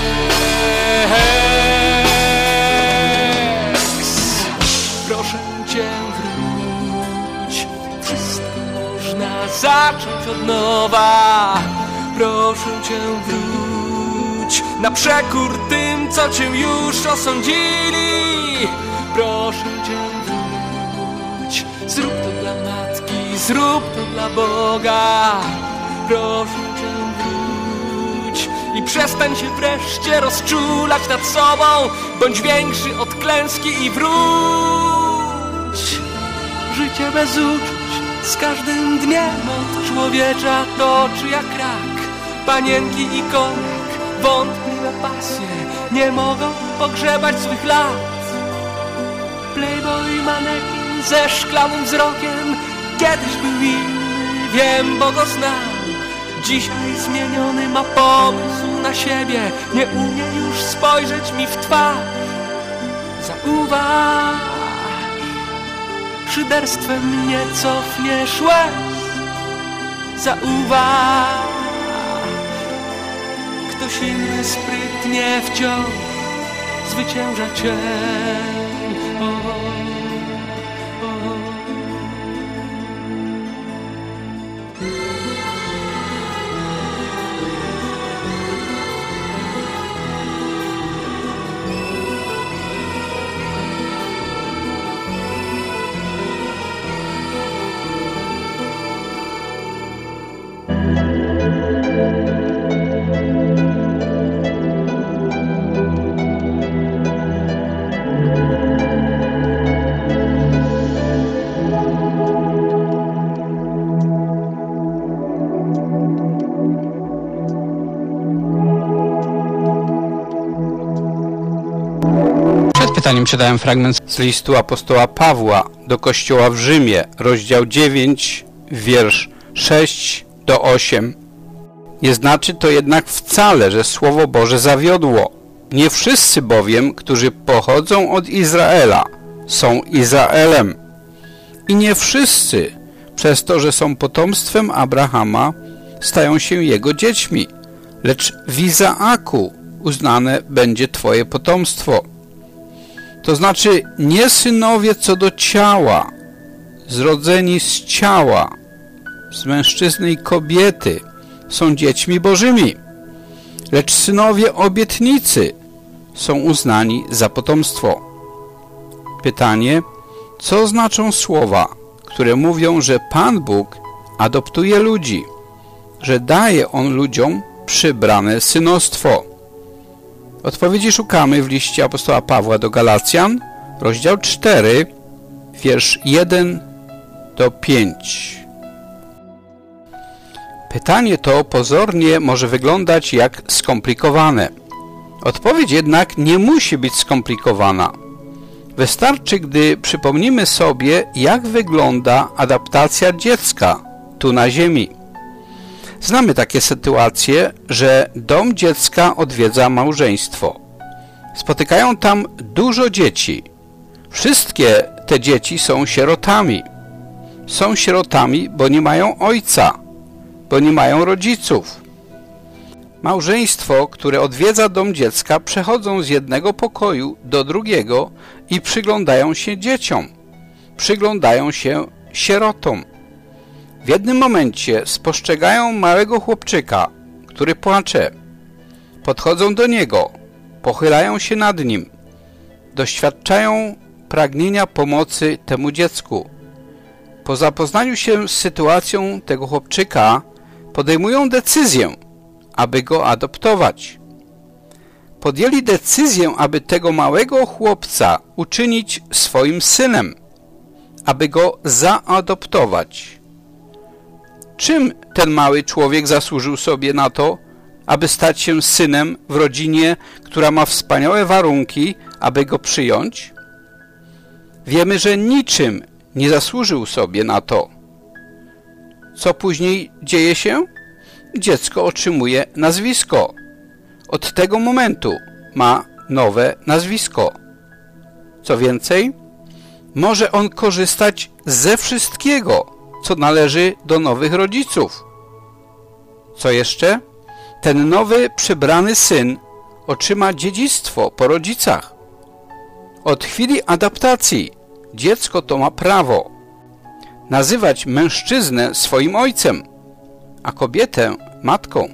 Proszę cię, wróć, wszystko można zacząć od nowa. Proszę cię, wróć na przekór tym, co cię już osądzili. Proszę cię, wróć, zrób to dla matki, zrób to dla Boga. Proszę cię, wróć i przestań się wreszcie rozczulać nad sobą. Bądź większy od klęski i wróć. Życie bez uczuć z każdym dniem od człowiecza toczy jak rak. Panienki i koniak, wątpliwe pasje nie mogą pogrzebać swych lat. Playboy manekin ze szklanym wzrokiem kiedyś był inny, wiem, bo go znam. Dzisiaj zmieniony ma pomysł na siebie, nie umie już spojrzeć mi w twarz. Zauważ, szyderstwem nie cofniesz łez. Zauważ, ktoś inny sprytnie wciąż zwycięża cię. Pytaniem czytałem fragment z listu apostoła Pawła do kościoła w Rzymie, rozdział 9, wiersz 6-8. Nie znaczy to jednak wcale, że Słowo Boże zawiodło. Nie wszyscy bowiem, którzy pochodzą od Izraela, są Izraelem. I nie wszyscy, przez to, że są potomstwem Abrahama, stają się jego dziećmi, lecz w Izaaku uznane będzie twoje potomstwo. To znaczy nie synowie co do ciała, zrodzeni z ciała, z mężczyzny i kobiety, są dziećmi bożymi, lecz synowie obietnicy są uznani za potomstwo. Pytanie, co znaczą słowa, które mówią, że Pan Bóg adoptuje ludzi? że daje On ludziom przybrane synostwo? Odpowiedzi szukamy w liście apostoła Pawła do Galacjan, rozdział 4, wiersz 1 do 5. Pytanie to pozornie może wyglądać jak skomplikowane. Odpowiedź jednak nie musi być skomplikowana. Wystarczy, gdy przypomnimy sobie, jak wygląda adaptacja dziecka tu na ziemi. Znamy takie sytuacje, że dom dziecka odwiedza małżeństwo. Spotykają tam dużo dzieci. Wszystkie te dzieci są sierotami. Są sierotami, bo nie mają ojca, bo nie mają rodziców. Małżeństwo, które odwiedza dom dziecka, przechodzą z jednego pokoju do drugiego i przyglądają się dzieciom. Przyglądają się sierotom. W jednym momencie spostrzegają małego chłopczyka, który płacze. Podchodzą do niego, pochylają się nad nim. Doświadczają pragnienia pomocy temu dziecku. Po zapoznaniu się z sytuacją tego chłopczyka podejmują decyzję, aby go adoptować. Podjęli decyzję, aby tego małego chłopca uczynić swoim synem, aby go zaadoptować. Czym ten mały człowiek zasłużył sobie na to, aby stać się synem w rodzinie, która ma wspaniałe warunki, aby go przyjąć? Wiemy, że niczym nie zasłużył sobie na to. Co później dzieje się? Dziecko otrzymuje nazwisko. Od tego momentu ma nowe nazwisko. Co więcej, może on korzystać ze wszystkiego, co należy do nowych rodziców. Co jeszcze? Ten nowy przybrany syn otrzyma dziedzictwo po rodzicach. Od chwili adaptacji dziecko to ma prawo nazywać mężczyznę swoim ojcem, a kobietę matką.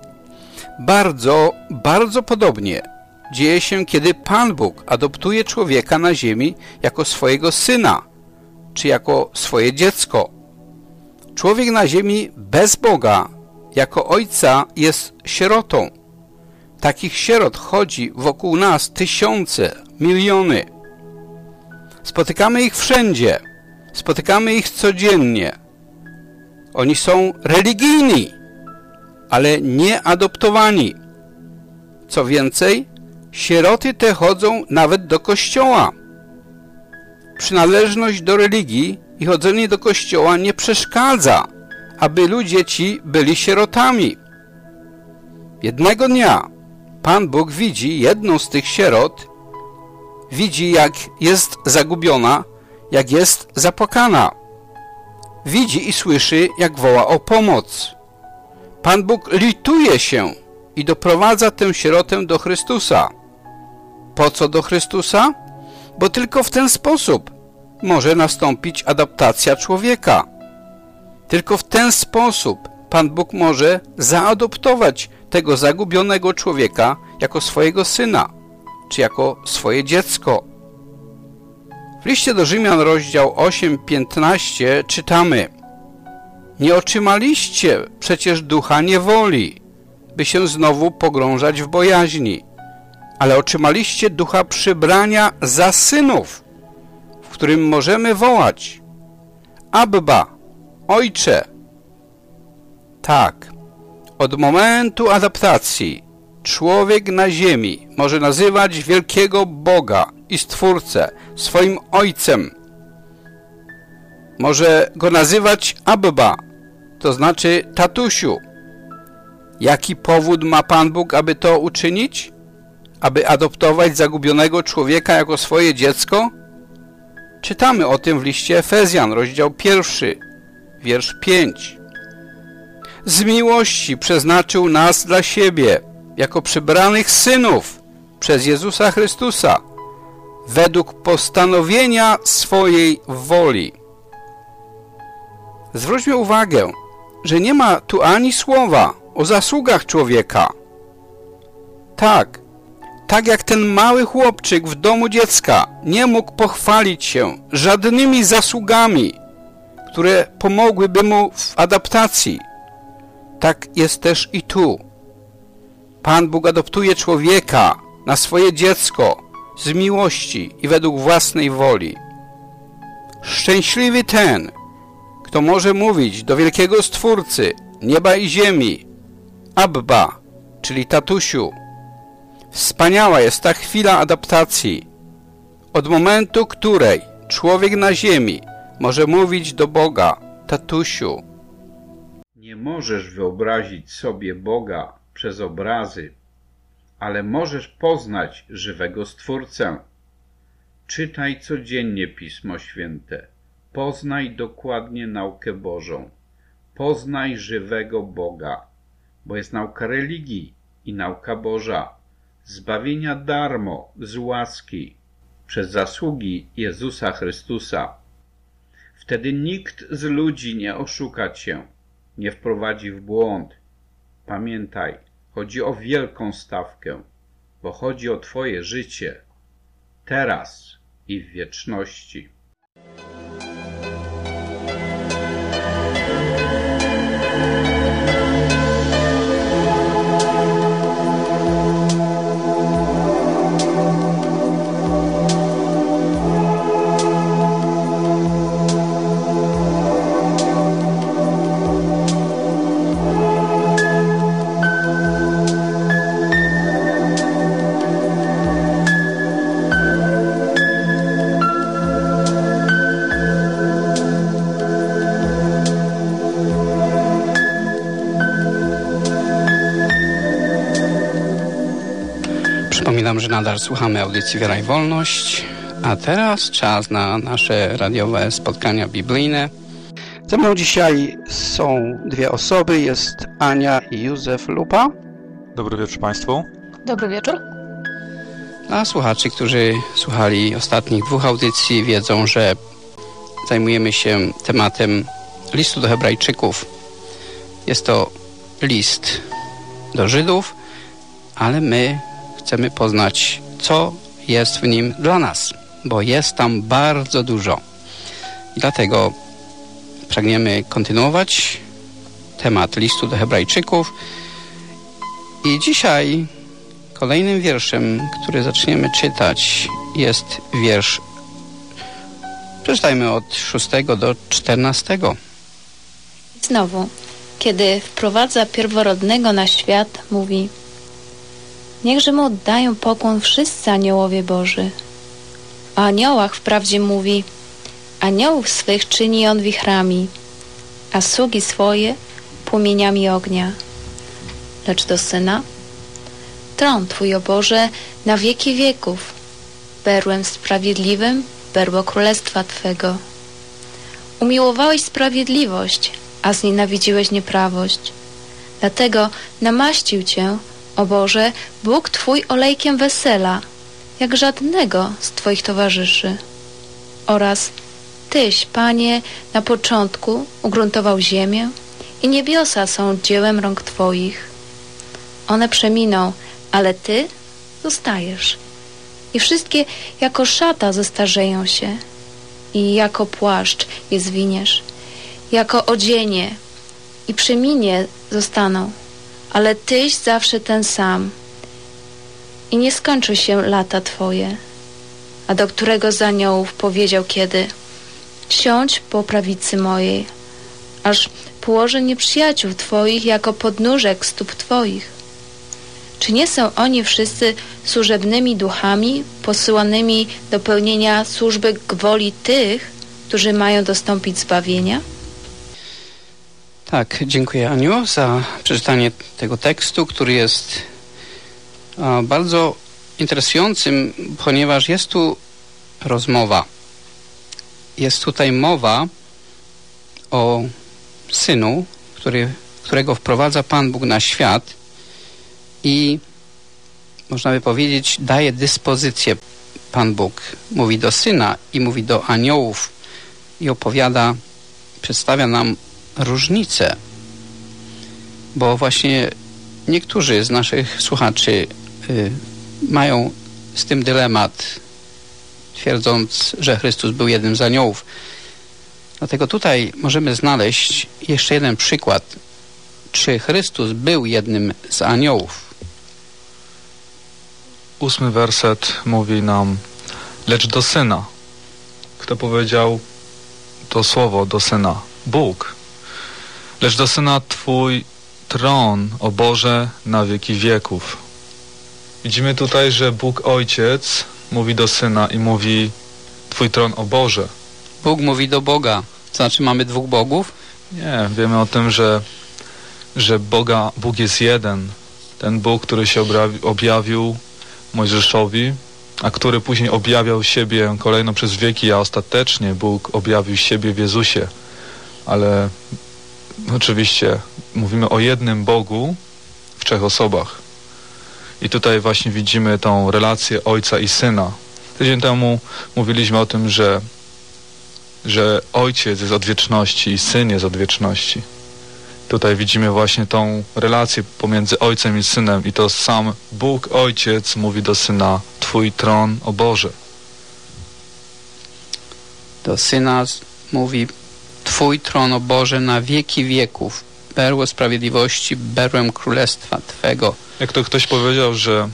Bardzo podobnie dzieje się, kiedy Pan Bóg adoptuje człowieka na ziemi jako swojego syna, czy jako swoje dziecko. Człowiek na ziemi bez Boga jako ojca jest sierotą. Takich sierot chodzi wokół nas tysiące, miliony. Spotykamy ich wszędzie. Spotykamy ich codziennie. Oni są religijni, ale nie adoptowani. Co więcej, sieroty te chodzą nawet do kościoła. Przynależność do religii i chodzenie do kościoła nie przeszkadza, aby ludzie ci byli sierotami. Jednego dnia Pan Bóg widzi jedną z tych sierot, widzi, jak jest zagubiona, jak jest zapłakana. Widzi i słyszy, jak woła o pomoc. Pan Bóg lituje się i doprowadza tę sierotę do Chrystusa. Po co do Chrystusa? Bo tylko w ten sposób może nastąpić adaptacja człowieka. Tylko w ten sposób Pan Bóg może zaadoptować tego zagubionego człowieka jako swojego syna, czy jako swoje dziecko. W liście do Rzymian, rozdział 8-15 czytamy: Nie otrzymaliście przecież ducha niewoli, by się znowu pogrążać w bojaźni, ale otrzymaliście ducha przybrania za synów, w którym możemy wołać: Abba, Ojcze. Tak, od momentu adaptacji człowiek na ziemi może nazywać wielkiego Boga i Stwórcę swoim Ojcem. Może go nazywać Abba, to znaczy tatusiu. Jaki powód ma Pan Bóg, aby to uczynić? Aby adoptować zagubionego człowieka jako swoje dziecko? Czytamy o tym w liście Efezjan, rozdział 1, wiersz 5. Z miłości przeznaczył nas dla siebie, jako przybranych synów przez Jezusa Chrystusa, według postanowienia swojej woli. Zwróćmy uwagę, że nie ma tu ani słowa o zasługach człowieka. Tak jak ten mały chłopczyk w domu dziecka nie mógł pochwalić się żadnymi zasługami, które pomogłyby mu w adaptacji, tak jest też i tu. Pan Bóg adoptuje człowieka na swoje dziecko z miłości i według własnej woli. Szczęśliwy ten, kto może mówić do wielkiego Stwórcy nieba i ziemi: Abba, czyli tatusiu. Wspaniała jest ta chwila adaptacji, od momentu której człowiek na ziemi może mówić do Boga: tatusiu. Nie możesz wyobrazić sobie Boga przez obrazy, ale możesz poznać żywego Stwórcę. Czytaj codziennie Pismo Święte. Poznaj dokładnie naukę Bożą. Poznaj żywego Boga, bo jest nauka religii i nauka Boża, zbawienia darmo, z łaski, przez zasługi Jezusa Chrystusa. Wtedy nikt z ludzi nie oszuka cię, nie wprowadzi w błąd. Pamiętaj, chodzi o wielką stawkę, bo chodzi o twoje życie, teraz i w wieczności. Przypominam, że nadal słuchamy audycji Wiara i Wolność, a teraz czas na nasze radiowe spotkania biblijne. Ze mną dzisiaj są dwie osoby, jest Ania i Józef Lupa. Dobry wieczór Państwu. Dobry wieczór. A słuchacze, którzy słuchali ostatnich dwóch audycji, wiedzą, że zajmujemy się tematem listu do Hebrajczyków. Jest to list do Żydów, ale my chcemy poznać, co jest w nim dla nas, bo jest tam bardzo dużo. I dlatego pragniemy kontynuować temat listu do Hebrajczyków. I dzisiaj kolejnym wierszem, który zaczniemy czytać, jest wiersz, przeczytajmy od 6 do 14. Znowu, kiedy wprowadza pierworodnego na świat, mówi: niechże mu oddają pokłon wszyscy aniołowie Boży. O aniołach wprawdzie mówi: aniołów swych czyni on wichrami, a sługi swoje płomieniami ognia. Lecz do Syna: tron Twój, o Boże, na wieki wieków, berłem sprawiedliwym, berło królestwa Twego. Umiłowałeś sprawiedliwość, a znienawidziłeś nieprawość. Dlatego namaścił Cię, o Boże, Bóg Twój olejkiem wesela, jak żadnego z Twoich towarzyszy. Oraz Tyś, Panie, na początku ugruntował ziemię i niebiosa są dziełem rąk Twoich. One przeminą, ale Ty zostajesz. I wszystkie jako szata zestarzeją się i jako płaszcz je zwiniesz, jako odzienie i przeminie zostaną. Ale Tyś zawsze ten sam i nie skończy się lata Twoje. A do którego z aniołów powiedział kiedy: siądź po prawicy mojej, aż położę nieprzyjaciół Twoich jako podnóżek stóp Twoich. Czy nie są oni wszyscy służebnymi duchami posyłanymi do pełnienia służby gwoli tych, którzy mają dostąpić zbawienia? Tak, dziękuję Aniu za przeczytanie tego tekstu, który jest bardzo interesującym, ponieważ jest tu rozmowa. Jest tutaj mowa o Synu, którego wprowadza Pan Bóg na świat i można by powiedzieć, daje dyspozycję. Pan Bóg mówi do Syna i mówi do aniołów i opowiada, przedstawia nam różnice, bo właśnie niektórzy z naszych słuchaczy mają z tym dylemat, twierdząc, że Chrystus był jednym z aniołów. Dlatego tutaj możemy znaleźć jeszcze jeden przykład, czy Chrystus był jednym z aniołów? 8 werset mówi nam: lecz do Syna. Kto powiedział to słowo do Syna? Bóg. Lecz do Syna Twój tron, o Boże, na wieki wieków. Widzimy tutaj, że Bóg Ojciec mówi do Syna i mówi: Twój tron, o Boże. Bóg mówi do Boga. To znaczy mamy dwóch bogów? Nie, wiemy o tym, że Bóg jest jeden. Ten Bóg, który się objawił Mojżeszowi, a który później objawiał siebie kolejno przez wieki, a ostatecznie Bóg objawił siebie w Jezusie. Ale oczywiście mówimy o jednym Bogu w 3 osobach. I tutaj właśnie widzimy tą relację Ojca i Syna. Tydzień temu mówiliśmy o tym, że Ojciec jest od wieczności i Syn jest od wieczności. Tutaj widzimy właśnie tą relację pomiędzy Ojcem i Synem i to sam Bóg Ojciec mówi do Syna: Twój tron, o Boże. Do Syna mówi: Twój tron, o Boże, na wieki wieków. Berło sprawiedliwości, berłem królestwa Twego. Jak to ktoś powiedział,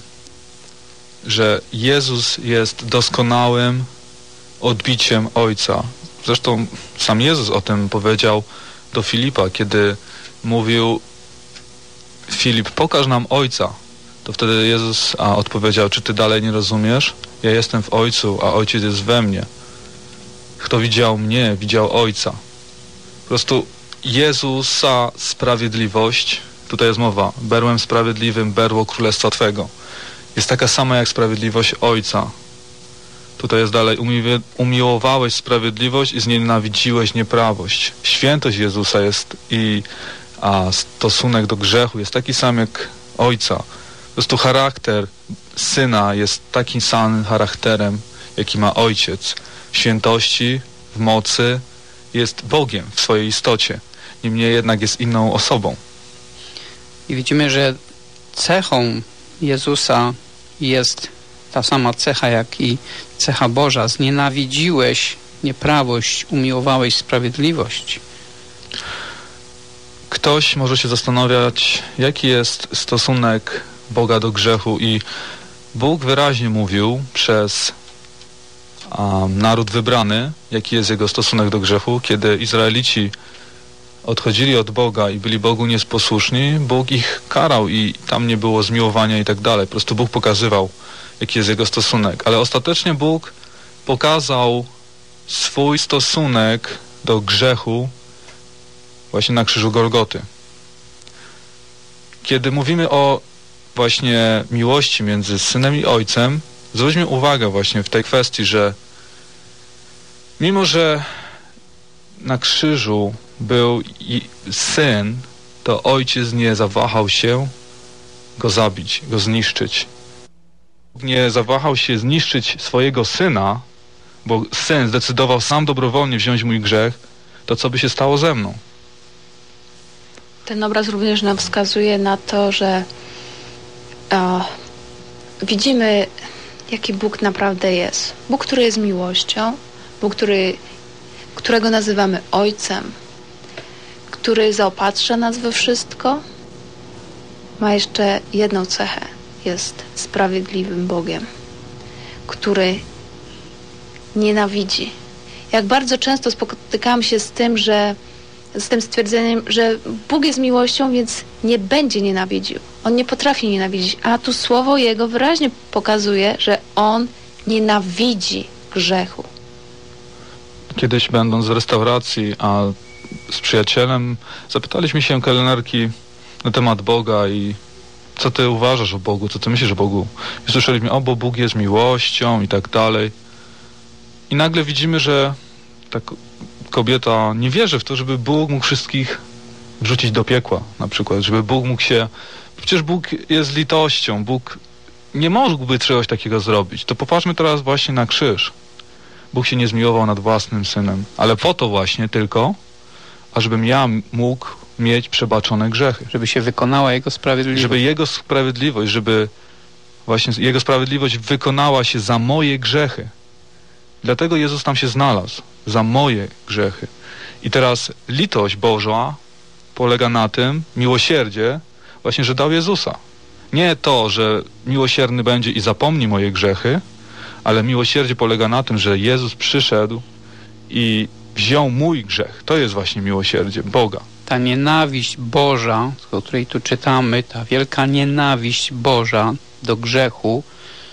że Jezus jest doskonałym odbiciem Ojca. Zresztą sam Jezus o tym powiedział do Filipa, kiedy mówił: Filip, pokaż nam Ojca. To wtedy Jezus odpowiedział: czy ty dalej nie rozumiesz? Ja jestem w Ojcu, a Ojciec jest we mnie. Kto widział mnie, widział Ojca. Po prostu Jezusa sprawiedliwość, tutaj jest mowa: berłem sprawiedliwym, berło królestwa Twego, jest taka sama jak sprawiedliwość Ojca. Tutaj jest dalej: umiłowałeś sprawiedliwość i znienawidziłeś nieprawość. Świętość Jezusa jest a stosunek do grzechu jest taki sam jak Ojca. Po prostu charakter Syna jest takim samym charakterem, jaki ma Ojciec. W świętości, w mocy jest Bogiem w swojej istocie. Niemniej jednak jest inną osobą. I widzimy, że cechą Jezusa jest ta sama cecha, jak i cecha Boża. Znienawidziłeś nieprawość, umiłowałeś sprawiedliwość. Ktoś może się zastanawiać, jaki jest stosunek Boga do grzechu, i Bóg wyraźnie mówił przez naród wybrany, jaki jest jego stosunek do grzechu. Kiedy Izraelici odchodzili od Boga i byli Bogu niesposłuszni, Bóg ich karał i tam nie było zmiłowania i tak dalej. Po prostu Bóg pokazywał, jaki jest jego stosunek. Ale ostatecznie Bóg pokazał swój stosunek do grzechu właśnie na krzyżu Golgoty. Kiedy mówimy o właśnie miłości między Synem i Ojcem, zwróćmy uwagę właśnie w tej kwestii, że mimo, że na krzyżu był Syn, to Ojciec nie zawahał się go zabić, go zniszczyć. Nie zawahał się zniszczyć swojego Syna, bo Syn zdecydował sam dobrowolnie wziąć mój grzech, to co by się stało ze mną? Ten obraz również nam wskazuje na to, że widzimy, jaki Bóg naprawdę jest. Bóg, który jest miłością, Bóg, którego nazywamy Ojcem, który zaopatrza nas we wszystko, ma jeszcze jedną cechę. Jest sprawiedliwym Bogiem, który nienawidzi. Jak bardzo często spotykam się z tym stwierdzeniem, że Bóg jest miłością, więc nie będzie nienawidził. On nie potrafi nienawidzić, a tu słowo Jego wyraźnie pokazuje, że On nienawidzi grzechu. Kiedyś, będąc w restauracji, a z przyjacielem, zapytaliśmy się kelnerki na temat Boga i co ty uważasz o Bogu, co ty myślisz o Bogu. I słyszeliśmy: bo Bóg jest miłością i tak dalej. I nagle widzimy, że ta kobieta nie wierzy w to, żeby Bóg mógł wszystkich wrzucić do piekła, na przykład, żeby Bóg mógł się... Przecież Bóg jest litością, Bóg nie mógłby czegoś takiego zrobić. To popatrzmy teraz właśnie na krzyż. Bóg się nie zmiłował nad własnym Synem, ale po to właśnie tylko, ażebym ja mógł mieć przebaczone grzechy. Żeby się wykonała Jego sprawiedliwość. Żeby Jego sprawiedliwość wykonała się za moje grzechy. Dlatego Jezus tam się znalazł. Za moje grzechy. I teraz litość Boża polega na tym, miłosierdzie, właśnie, że dał Jezusa. Nie to, że miłosierny będzie i zapomni moje grzechy, ale miłosierdzie polega na tym, że Jezus przyszedł i wziął mój grzech. To jest właśnie miłosierdzie Boga. Ta nienawiść Boża, o której tu czytamy, ta wielka nienawiść Boża do grzechu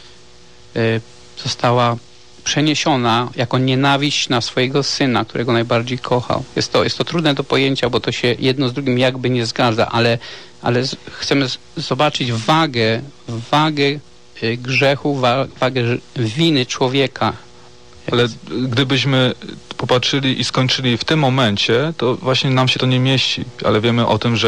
została przeniesiona jako nienawiść na swojego Syna, którego najbardziej kochał. Jest to trudne do pojęcia, bo to się jedno z drugim jakby nie zgadza, ale chcemy zobaczyć wagę grzechu, wagę winy człowieka. Ale gdybyśmy popatrzyli i skończyli w tym momencie, to właśnie nam się to nie mieści. Ale wiemy o tym,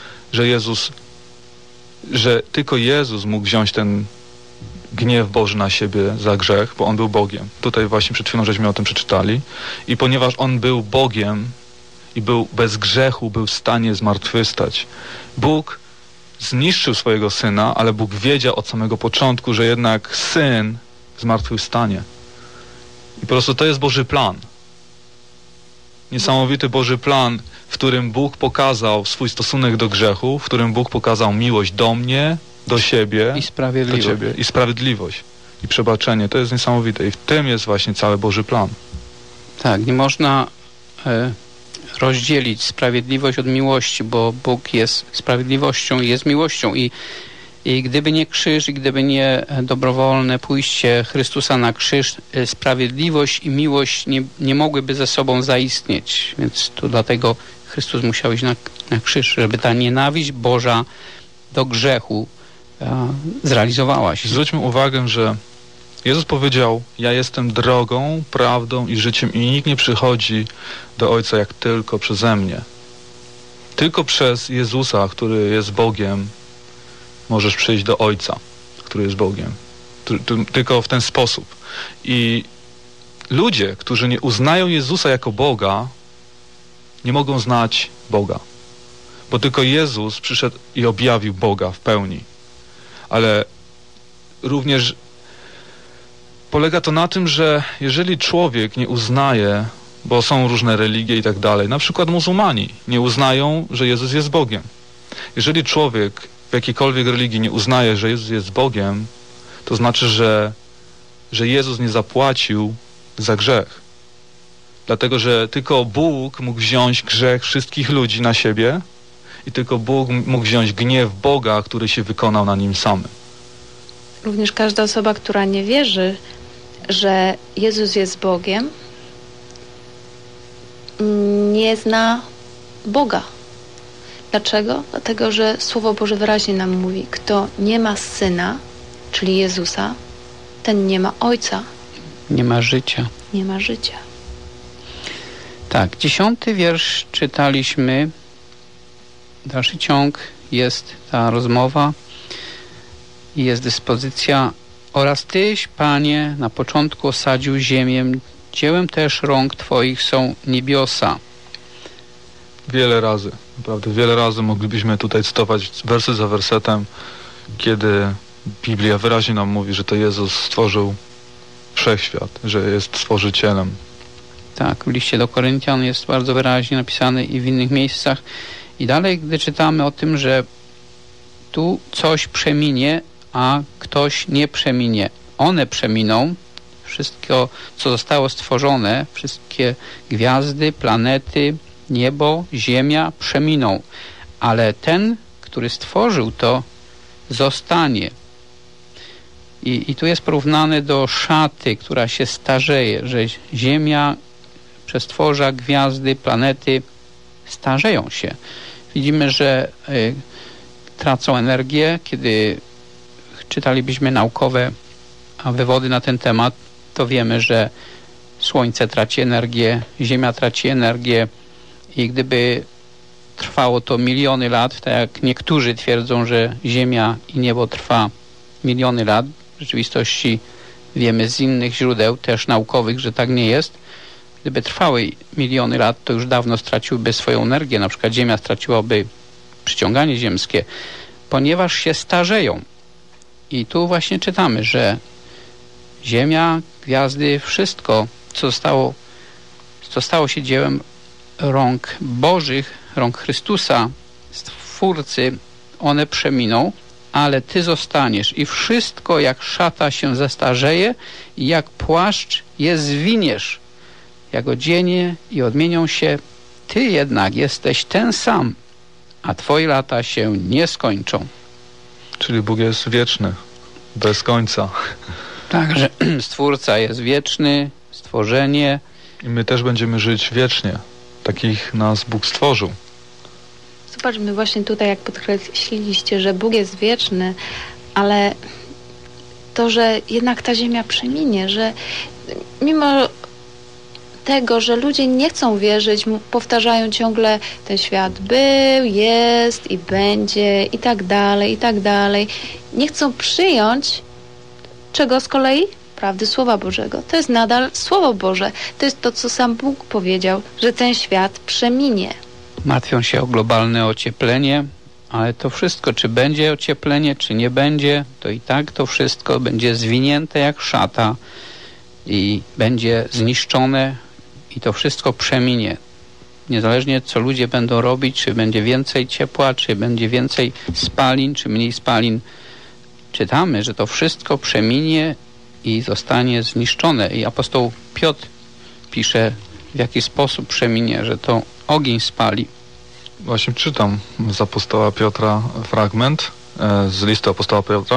że tylko Jezus mógł wziąć ten gniew Boży na siebie za grzech, bo On był Bogiem. Tutaj właśnie przed chwilą żeśmy o tym przeczytali. I ponieważ On był Bogiem i był bez grzechu, był w stanie zmartwychwstać. Bóg zniszczył swojego Syna, ale Bóg wiedział od samego początku, że jednak Syn zmartwychwstanie. I po prostu to jest Boży plan. Niesamowity Boży plan, w którym Bóg pokazał swój stosunek do grzechu, w którym Bóg pokazał miłość do mnie, do siebie, do Ciebie i sprawiedliwość i przebaczenie. To jest niesamowite i w tym jest właśnie cały Boży plan. Tak, nie można rozdzielić sprawiedliwość od miłości, bo Bóg jest sprawiedliwością i jest miłością i gdyby nie krzyż i gdyby nie dobrowolne pójście Chrystusa na krzyż, sprawiedliwość i miłość nie mogłyby ze sobą zaistnieć. Więc to dlatego Chrystus musiał iść na krzyż, żeby ta nienawiść Boża do grzechu zrealizowała się. Zwróćmy uwagę, że Jezus powiedział: ja jestem drogą, prawdą i życiem i nikt nie przychodzi do Ojca jak tylko przeze mnie. Tylko przez Jezusa, który jest Bogiem, możesz przyjść do Ojca, który jest Bogiem. Tylko w ten sposób. I ludzie, którzy nie uznają Jezusa jako Boga, nie mogą znać Boga. Bo tylko Jezus przyszedł i objawił Boga w pełni. Ale również polega to na tym, że jeżeli człowiek nie uznaje, bo są różne religie i tak dalej, na przykład muzułmanie nie uznają, że Jezus jest Bogiem. Jeżeli człowiek w jakiejkolwiek religii nie uznaje, że Jezus jest Bogiem, to znaczy, że Jezus nie zapłacił za grzech. Dlatego, że tylko Bóg mógł wziąć grzech wszystkich ludzi na siebie i tylko Bóg mógł wziąć gniew Boga, który się wykonał na nim samym. Również każda osoba, która nie wierzy, że Jezus jest Bogiem, nie zna Boga. Dlaczego? Dlatego, że Słowo Boże wyraźnie nam mówi: kto nie ma Syna, czyli Jezusa, ten nie ma Ojca. Nie ma życia. Nie ma życia. Tak, 10 wiersz czytaliśmy. Dalszy ciąg, jest ta rozmowa i jest dyspozycja. Oraz Tyś, Panie, na początku osadził ziemię, dziełem też rąk Twoich są niebiosa. Wiele razy, naprawdę wiele razy moglibyśmy tutaj cytować werset za wersetem, kiedy Biblia wyraźnie nam mówi, że to Jezus stworzył wszechświat, że jest stworzycielem. Tak, w liście do Koryntian jest bardzo wyraźnie napisane i w innych miejscach. I dalej, gdy czytamy o tym, że tu coś przeminie, a ktoś nie przeminie. One przeminą, wszystko, co zostało stworzone, wszystkie gwiazdy, planety, niebo, ziemia przeminą. Ale ten, który stworzył to, zostanie. I tu jest porównane do szaty, która się starzeje, że ziemia przestworza, gwiazdy, planety starzeją się. Widzimy, że tracą energię. Kiedy czytalibyśmy naukowe wywody na ten temat, to wiemy, że Słońce traci energię, Ziemia traci energię i gdyby trwało to miliony lat, tak jak niektórzy twierdzą, że Ziemia i niebo trwa miliony lat, w rzeczywistości wiemy z innych źródeł, też naukowych, że tak nie jest. Gdyby trwały miliony lat, to już dawno straciłyby swoją energię. Na przykład Ziemia straciłaby przyciąganie ziemskie, ponieważ się starzeją. I tu właśnie czytamy, że Ziemia, gwiazdy, wszystko, co stało się dziełem rąk Bożych, rąk Chrystusa, Stwórcy, one przeminą, ale Ty zostaniesz i wszystko jak szata się zestarzeje i jak płaszcz je zwiniesz. Jak odzienie i odmienią się, Ty jednak jesteś ten sam, a Twoje lata się nie skończą. Czyli Bóg jest wieczny, bez końca. Także Stwórca jest wieczny, stworzenie. I my też będziemy żyć wiecznie. Takich nas Bóg stworzył. Zobaczmy właśnie tutaj, jak podkreśliliście, że Bóg jest wieczny, ale to, że jednak ta ziemia przeminie, że mimo tego, że ludzie nie chcą wierzyć, powtarzają ciągle, ten świat był, jest i będzie i tak dalej. Nie chcą przyjąć czego z kolei? Prawdy Słowa Bożego. To jest nadal Słowo Boże. To jest to, co sam Bóg powiedział, że ten świat przeminie. Martwią się o globalne ocieplenie, ale to wszystko, czy będzie ocieplenie, czy nie będzie, to i tak to wszystko będzie zwinięte jak szata i będzie zniszczone i to wszystko przeminie. Niezależnie co ludzie będą robić, czy będzie więcej ciepła, czy będzie więcej spalin, czy mniej spalin, czytamy, że to wszystko przeminie i zostanie zniszczone. I apostoł Piotr pisze, w jaki sposób przeminie, że to ogień spali. Właśnie czytam z apostoła Piotra fragment z listu apostoła Piotra.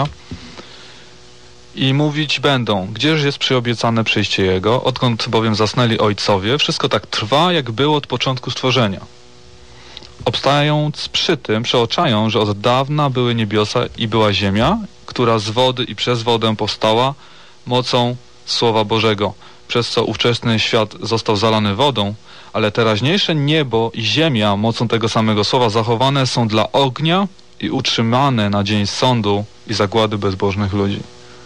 I mówić będą, gdzież jest przyobiecane przyjście Jego, odkąd bowiem zasnęli ojcowie, wszystko tak trwa, jak było od początku stworzenia. Obstając przy tym, przeoczają, że od dawna były niebiosa i była ziemia, która z wody i przez wodę powstała mocą Słowa Bożego, przez co ówczesny świat został zalany wodą, ale teraźniejsze niebo i ziemia mocą tego samego Słowa zachowane są dla ognia i utrzymane na dzień sądu i zagłady bezbożnych ludzi.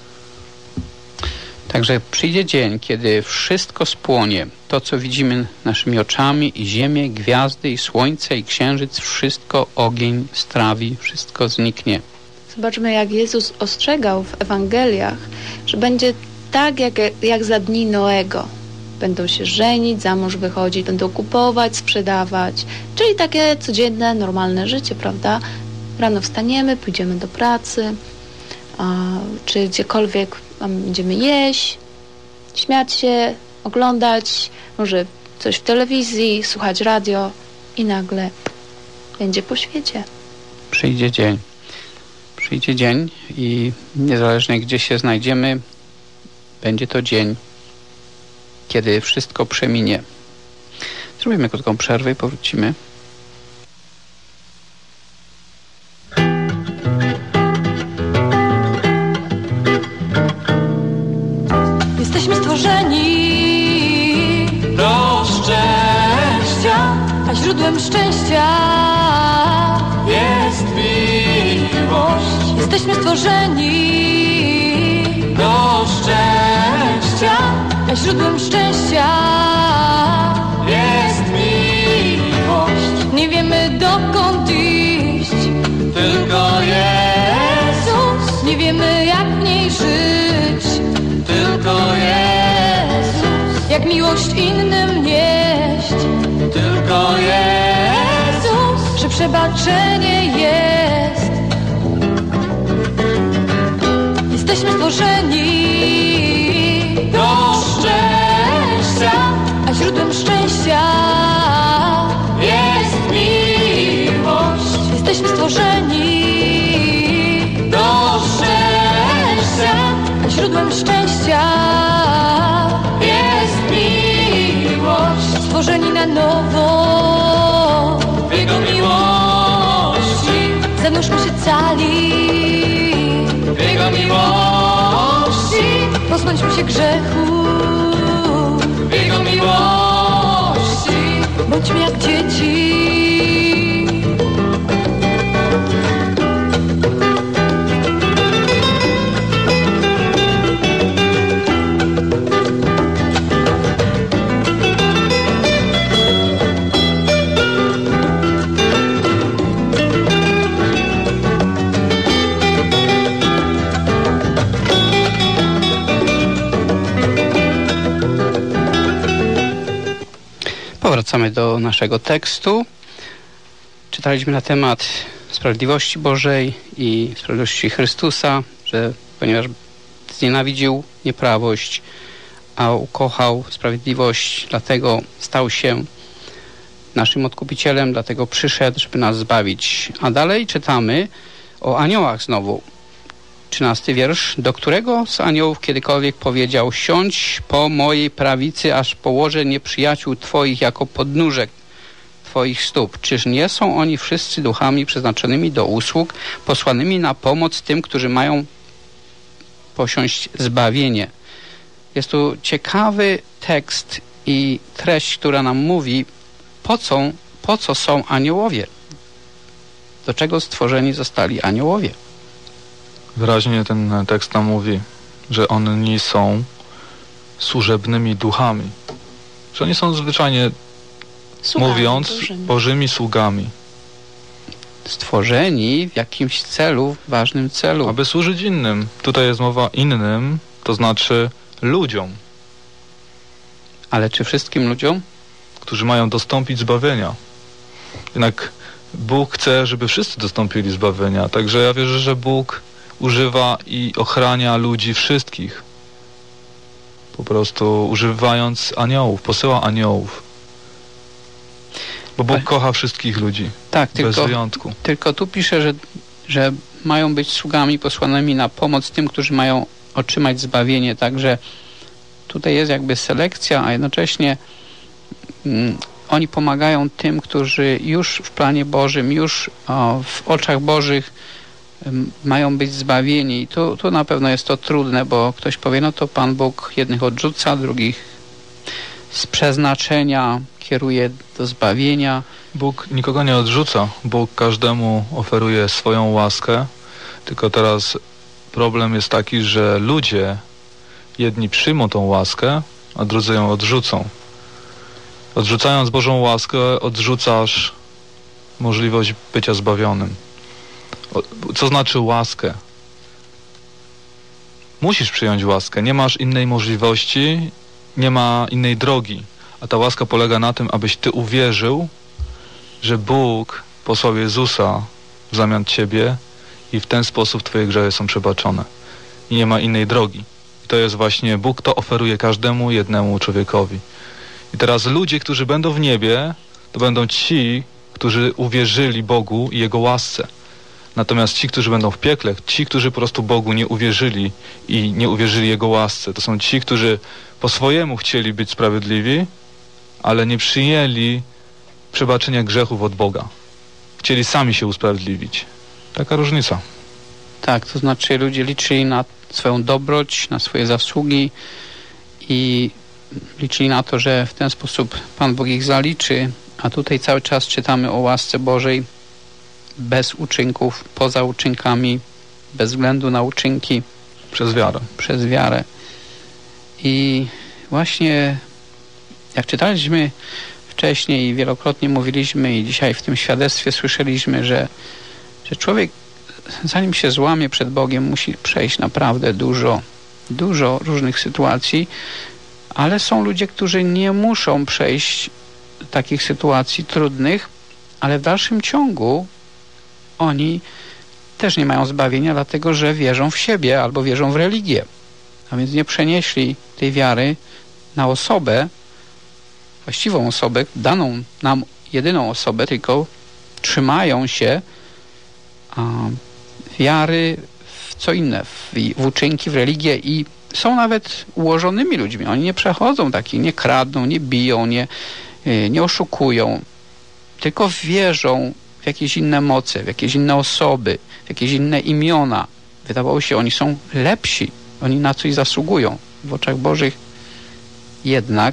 Także przyjdzie dzień, kiedy wszystko spłonie. To, co widzimy naszymi oczami, i ziemię, gwiazdy, i słońce, i księżyc, wszystko ogień strawi, wszystko zniknie. Zobaczmy, jak Jezus ostrzegał w Ewangeliach, że będzie tak, jak za dni Noego. Będą się żenić, za mąż wychodzić, będą kupować, sprzedawać. Czyli takie codzienne, normalne życie, prawda? Rano wstaniemy, pójdziemy do pracy, czy gdziekolwiek będziemy jeść, śmiać się, oglądać, może coś w telewizji, słuchać radio i nagle będzie po świecie. Przyjdzie dzień i niezależnie gdzie się znajdziemy, będzie to dzień, kiedy wszystko przeminie. Zrobimy krótką przerwę i powrócimy. Jesteśmy stworzeni do szczęścia, a źródłem szczęścia jest miłość. Jesteśmy stworzeni do szczęścia, a źródłem szczęścia jest miłość. Nie wiemy dokąd iść, tylko Jezus. Nie wiemy jak w niej żyć, tylko Jezus. Jak miłość innym nieść, tylko Jezus. Że przebaczenie jest. Jesteśmy stworzeni do szczęścia, a źródłem szczęścia jest miłość. Jesteśmy stworzeni do szczęścia, a źródłem szczęścia jest miłość. Stworzeni na nowo w Jego miłości, zanurzmy się cali w Jego miłości, pozbądźmy się grzechu w Jego miłości, bądźmy jak dzieci. Wracamy do naszego tekstu. Czytaliśmy na temat sprawiedliwości Bożej i sprawiedliwości Chrystusa, że ponieważ znienawidził nieprawość, a ukochał sprawiedliwość, dlatego stał się naszym Odkupicielem, dlatego przyszedł, żeby nas zbawić. A dalej czytamy o aniołach znowu. 13 wiersz. Do którego z aniołów kiedykolwiek powiedział: siądź po mojej prawicy, aż położę nieprzyjaciół Twoich jako podnóżek Twoich stóp. Czyż nie są oni wszyscy duchami przeznaczonymi do usług, posłanymi na pomoc tym, którzy mają posiąść zbawienie? Jest tu ciekawy tekst i treść, która nam mówi, po co są aniołowie? Do czego stworzeni zostali aniołowie? Wyraźnie ten tekst nam mówi, że oni są służebnymi duchami. Że oni są zwyczajnie mówiąc Bożymi sługami. Stworzeni w jakimś celu, ważnym celu. Aby służyć innym. Tutaj jest mowa innym, to znaczy ludziom. Ale czy wszystkim ludziom? Którzy mają dostąpić zbawienia. Jednak Bóg chce, żeby wszyscy dostąpili zbawienia. Także ja wierzę, że Bóg używa i ochrania ludzi wszystkich. Po prostu używając aniołów, posyła aniołów. Bo Bóg kocha wszystkich ludzi. Tak, bez wyjątku. Tylko tu pisze, że mają być sługami posłanymi na pomoc tym, którzy mają otrzymać zbawienie. Także tutaj jest jakby selekcja, a jednocześnie oni pomagają tym, którzy już w planie Bożym, już w oczach Bożych mają być zbawieni. I tu na pewno jest to trudne, bo ktoś powie, no to Pan Bóg jednych odrzuca, drugich z przeznaczenia kieruje do zbawienia. Bóg nikogo nie odrzuca. Bóg każdemu oferuje swoją łaskę. Tylko teraz problem jest taki, że ludzie jedni przyjmą tą łaskę, a drudzy ją odrzucą. Odrzucając Bożą łaskę, odrzucasz możliwość bycia zbawionym. Co znaczy łaskę? Musisz przyjąć łaskę. Nie masz innej możliwości, nie ma innej drogi. A ta łaska polega na tym, abyś ty uwierzył, że Bóg posłał Jezusa w zamian ciebie i w ten sposób twoje grzechy są przebaczone. I nie ma innej drogi. I to jest właśnie Bóg, to oferuje każdemu jednemu człowiekowi. I teraz ludzie, którzy będą w niebie, to będą ci, którzy uwierzyli Bogu i Jego łasce. Natomiast ci, którzy będą w piekle, ci, którzy po prostu Bogu nie uwierzyli i nie uwierzyli Jego łasce, to są ci, którzy po swojemu chcieli być sprawiedliwi, ale nie przyjęli przebaczenia grzechów od Boga. Chcieli sami się usprawiedliwić. Taka różnica. Tak, to znaczy ludzie liczyli na swoją dobroć, na swoje zasługi i liczyli na to, że w ten sposób Pan Bóg ich zaliczy, a tutaj cały czas czytamy o łasce Bożej bez uczynków, poza uczynkami, bez względu na uczynki. Przez wiarę. Przez wiarę. I właśnie jak czytaliśmy wcześniej i wielokrotnie mówiliśmy i dzisiaj w tym świadectwie słyszeliśmy, że człowiek zanim się złamie przed Bogiem musi przejść naprawdę dużo różnych sytuacji, ale są ludzie, którzy nie muszą przejść takich sytuacji trudnych, ale w dalszym ciągu oni też nie mają zbawienia, dlatego że wierzą w siebie albo wierzą w religię. A więc nie przenieśli tej wiary na osobę, właściwą osobę, daną nam jedyną osobę, tylko trzymają się wiary w co inne, w uczynki, w religię i są nawet ułożonymi ludźmi. Oni nie przechodzą takich, nie kradną, nie biją, nie oszukują, tylko wierzą w jakieś inne moce, w jakieś inne osoby, w jakieś inne imiona. Wydawało się, oni są lepsi, oni na coś zasługują. W oczach Bożych jednak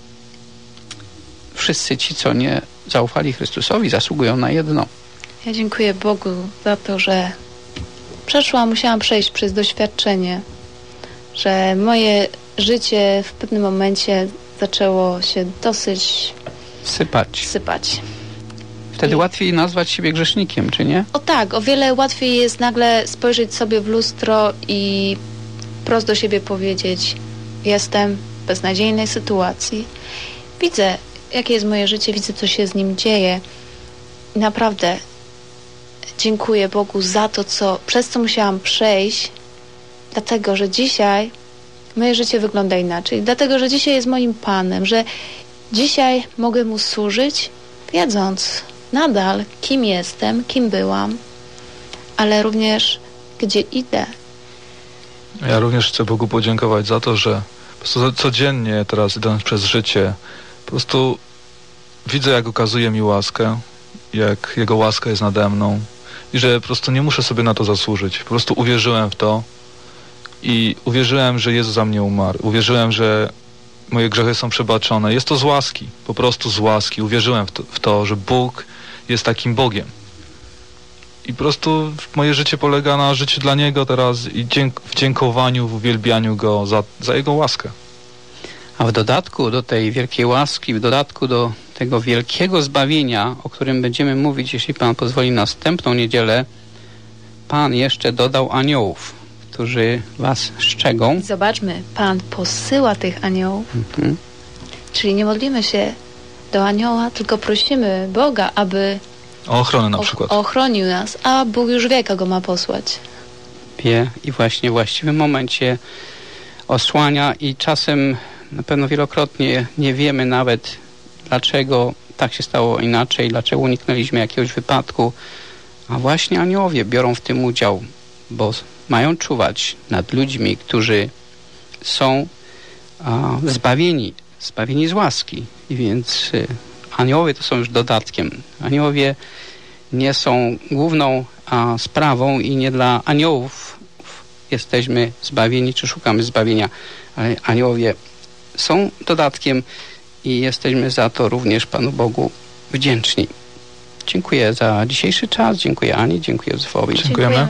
wszyscy ci, co nie zaufali Chrystusowi, zasługują na jedno. Ja dziękuję Bogu za to, że musiałam przejść przez doświadczenie, że moje życie w pewnym momencie zaczęło się dosyć sypać. Wtedy łatwiej nazwać siebie grzesznikiem, czy nie? O tak, o wiele łatwiej jest nagle spojrzeć sobie w lustro i wprost do siebie powiedzieć: jestem w beznadziejnej sytuacji, widzę, jakie jest moje życie, widzę, co się z nim dzieje I naprawdę dziękuję Bogu za to, przez co musiałam przejść, dlatego, że dzisiaj moje życie wygląda inaczej, dlatego, że dzisiaj jest moim Panem, że dzisiaj mogę Mu służyć, wiedząc nadal, kim jestem, kim byłam, ale również gdzie idę. Ja również chcę Bogu podziękować za to, że po prostu codziennie teraz, idąc przez życie, po prostu widzę, jak okazuje mi łaskę, jak Jego łaska jest nade mną i że po prostu nie muszę sobie na to zasłużyć. Po prostu uwierzyłem w to i uwierzyłem, że Jezus za mnie umarł. Uwierzyłem, że moje grzechy są przebaczone. Jest to z łaski, po prostu z łaski. Uwierzyłem w to, że Bóg jest takim Bogiem. I po prostu moje życie polega na życiu dla Niego teraz i w dziękowaniu, w uwielbianiu Go za Jego łaskę. A w dodatku do tej wielkiej łaski, w dodatku do tego wielkiego zbawienia, o którym będziemy mówić, jeśli Pan pozwoli, następną niedzielę, Pan jeszcze dodał aniołów, którzy was strzegą. Zobaczmy, Pan posyła tych aniołów, czyli nie modlimy się do anioła, tylko prosimy Boga, aby o ochronę na przykład. Ochronił nas, a Bóg już wie, kogo ma posłać. Wie i właśnie w właściwym momencie osłania i czasem na pewno wielokrotnie nie wiemy nawet, dlaczego tak się stało inaczej, dlaczego uniknęliśmy jakiegoś wypadku, a właśnie aniołowie biorą w tym udział, bo mają czuwać nad ludźmi, którzy są zbawieni z łaski. I więc aniołowie to są już dodatkiem. Aniołowie nie są główną sprawą i nie dla aniołów jesteśmy zbawieni, czy szukamy zbawienia. Ale aniołowie są dodatkiem i jesteśmy za to również Panu Bogu wdzięczni. Dziękuję za dzisiejszy czas. Dziękuję Ani, dziękuję Józefowi. Dziękujemy.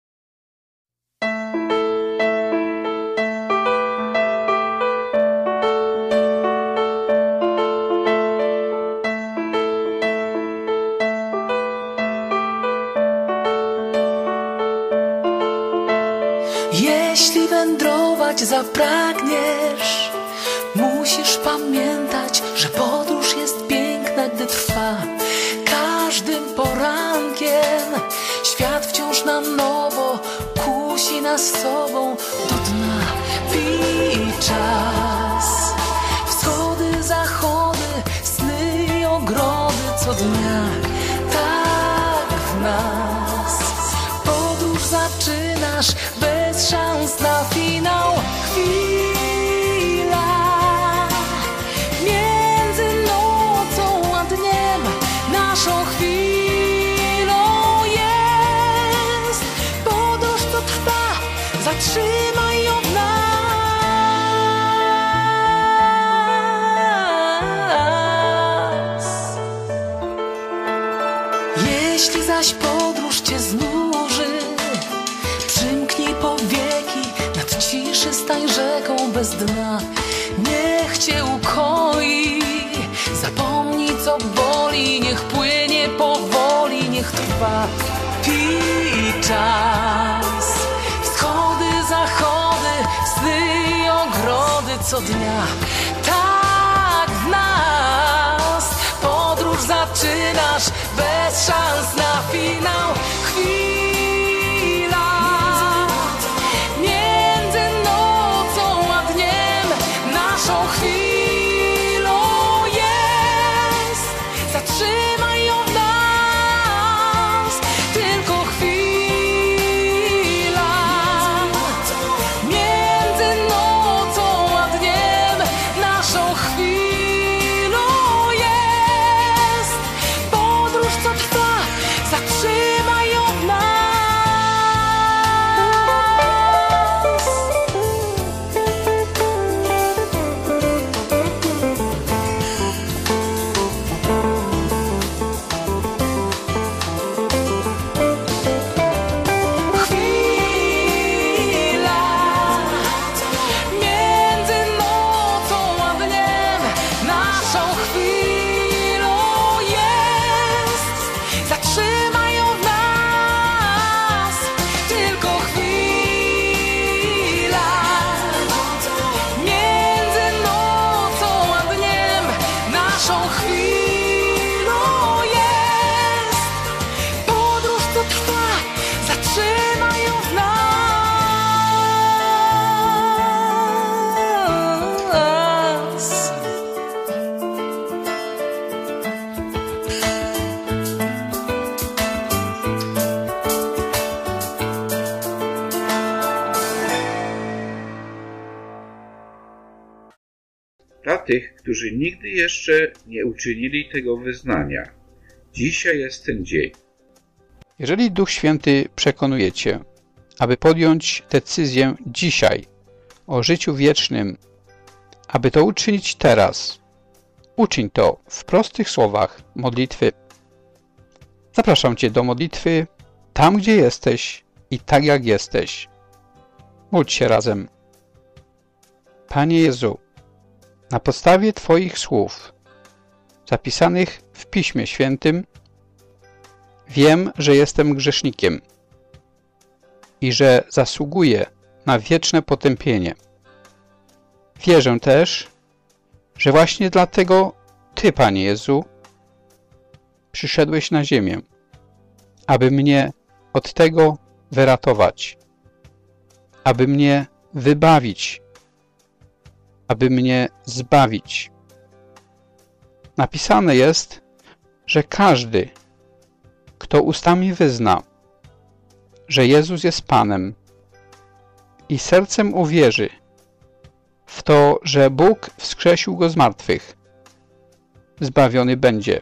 Jeśli wędrować zapragniesz, musisz pamiętać, że podróż jest piękna, gdy trwa. Każdym porankiem świat wciąż na nowo kusi nas sobą do dna. Pij czas, wschody, zachody, sny i ogrody co dnia. Tak w nas podróż zaczynasz bez szans na finał. Chwila między nocą a dniem, naszą chwilą jest podróż, co trwa. Zatrzymaj ją w nas. Jeśli zaś podróż cię znuży, przymknij powieki, nad ciszy stań rzeką bez dna. Niech cię ukoi, zapomnij co boli, niech płynie powoli, niech trwa. Pij czas, wschody, zachody, sny i ogrody co dnia. Tak w nas podróż zaczynasz bez szans na finał. Chwila między nocą a dniem, naszą chwilą jest. Zatrzymaj ją w nas, tylko chwila między nocą a dniem, naszą chwilą jest. tych, którzy nigdy jeszcze nie uczynili tego wyznania. Dzisiaj jest ten dzień. Jeżeli Duch Święty przekonuje Cię, aby podjąć decyzję dzisiaj o życiu wiecznym, aby to uczynić teraz, uczyń to w prostych słowach modlitwy. Zapraszam Cię do modlitwy tam, gdzie jesteś i tak, jak jesteś. Módl się razem. Panie Jezu, na podstawie Twoich słów zapisanych w Piśmie Świętym wiem, że jestem grzesznikiem i że zasługuję na wieczne potępienie. Wierzę też, że właśnie dlatego Ty, Panie Jezu, przyszedłeś na ziemię, aby mnie od tego wyratować, aby mnie wybawić, aby mnie zbawić. Napisane jest, że każdy, kto ustami wyzna, że Jezus jest Panem i sercem uwierzy w to, że Bóg wskrzesił Go z martwych, zbawiony będzie,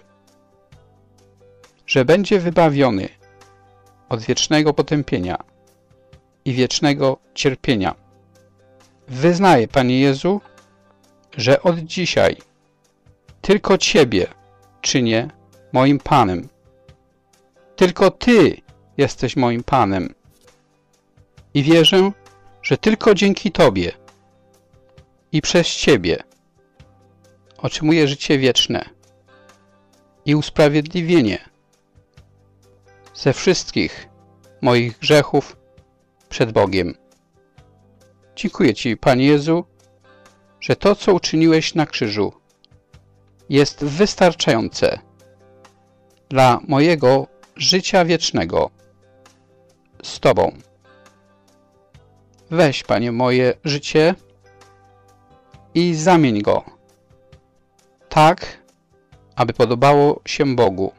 że będzie wybawiony od wiecznego potępienia i wiecznego cierpienia. Wyznaję, Panie Jezu, że od dzisiaj tylko Ciebie czynię moim Panem. Tylko Ty jesteś moim Panem. I wierzę, że tylko dzięki Tobie i przez Ciebie otrzymuję życie wieczne i usprawiedliwienie ze wszystkich moich grzechów przed Bogiem. Dziękuję Ci, Panie Jezu, że to, co uczyniłeś na krzyżu, jest wystarczające dla mojego życia wiecznego z Tobą. Weź, Panie, moje życie i zamień go tak, aby podobało się Bogu.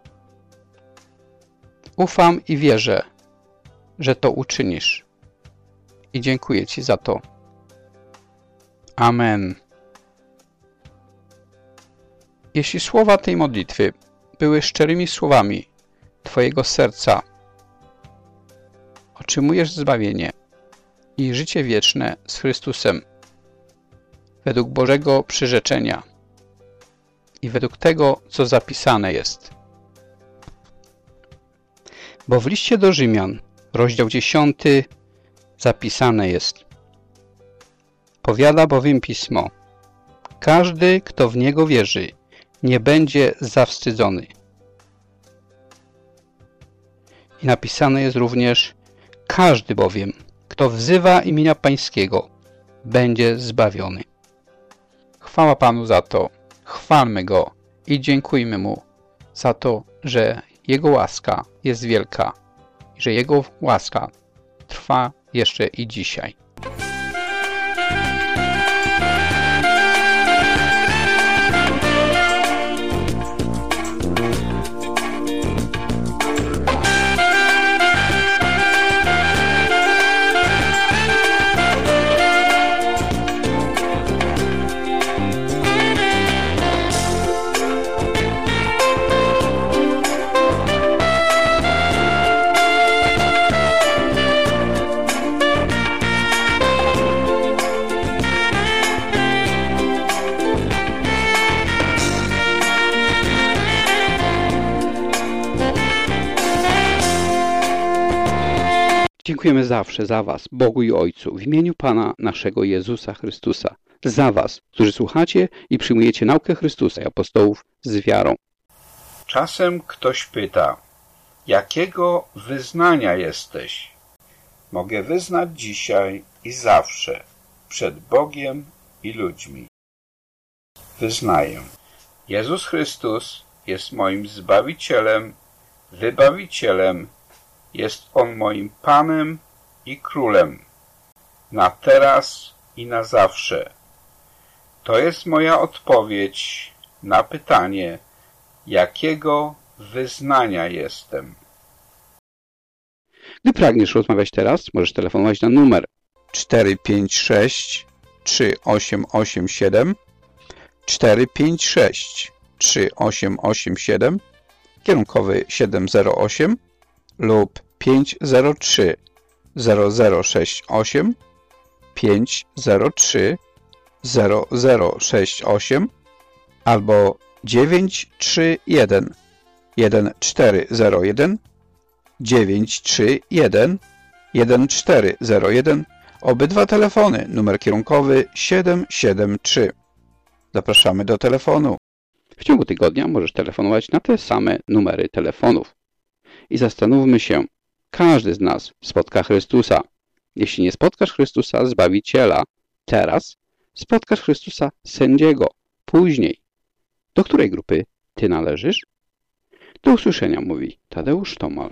Ufam i wierzę, że to uczynisz. I dziękuję Ci za to. Amen. Jeśli słowa tej modlitwy były szczerymi słowami Twojego serca, otrzymujesz zbawienie i życie wieczne z Chrystusem według Bożego przyrzeczenia i według tego, co zapisane jest. Bo w liście do Rzymian, rozdział 10, zapisane jest: powiada bowiem Pismo, każdy, kto w Niego wierzy, nie będzie zawstydzony. I napisane jest również: każdy bowiem, kto wzywa imienia Pańskiego, będzie zbawiony. Chwała Panu za to, chwalmy Go i dziękujmy Mu za to, że Jego łaska jest wielka i że Jego łaska trwa jeszcze i dzisiaj. Dziękujemy zawsze za Was, Bogu i Ojcu, w imieniu Pana naszego Jezusa Chrystusa, za Was, którzy słuchacie i przyjmujecie naukę Chrystusa i apostołów z wiarą. Czasem ktoś pyta, jakiego wyznania jesteś? Mogę wyznać dzisiaj i zawsze, przed Bogiem i ludźmi. Wyznaję. Jezus Chrystus jest moim Zbawicielem, Wybawicielem, jest On moim Panem i Królem, na teraz i na zawsze. To jest moja odpowiedź na pytanie, jakiego wyznania jestem. Gdy pragniesz rozmawiać teraz, możesz telefonować na numer 456 3887 456 3887, kierunkowy 708 lub 503 0068, 503 0068 albo 931 1401, 931 1401, obydwa telefony, numer kierunkowy 773. Zapraszamy do telefonu. W ciągu tygodnia możesz telefonować na te same numery telefonów. I zastanówmy się, każdy z nas spotka Chrystusa. Jeśli nie spotkasz Chrystusa, Zbawiciela, teraz spotkasz Chrystusa, Sędziego, później. Do której grupy ty należysz? Do usłyszenia, mówi Tadeusz Tomal.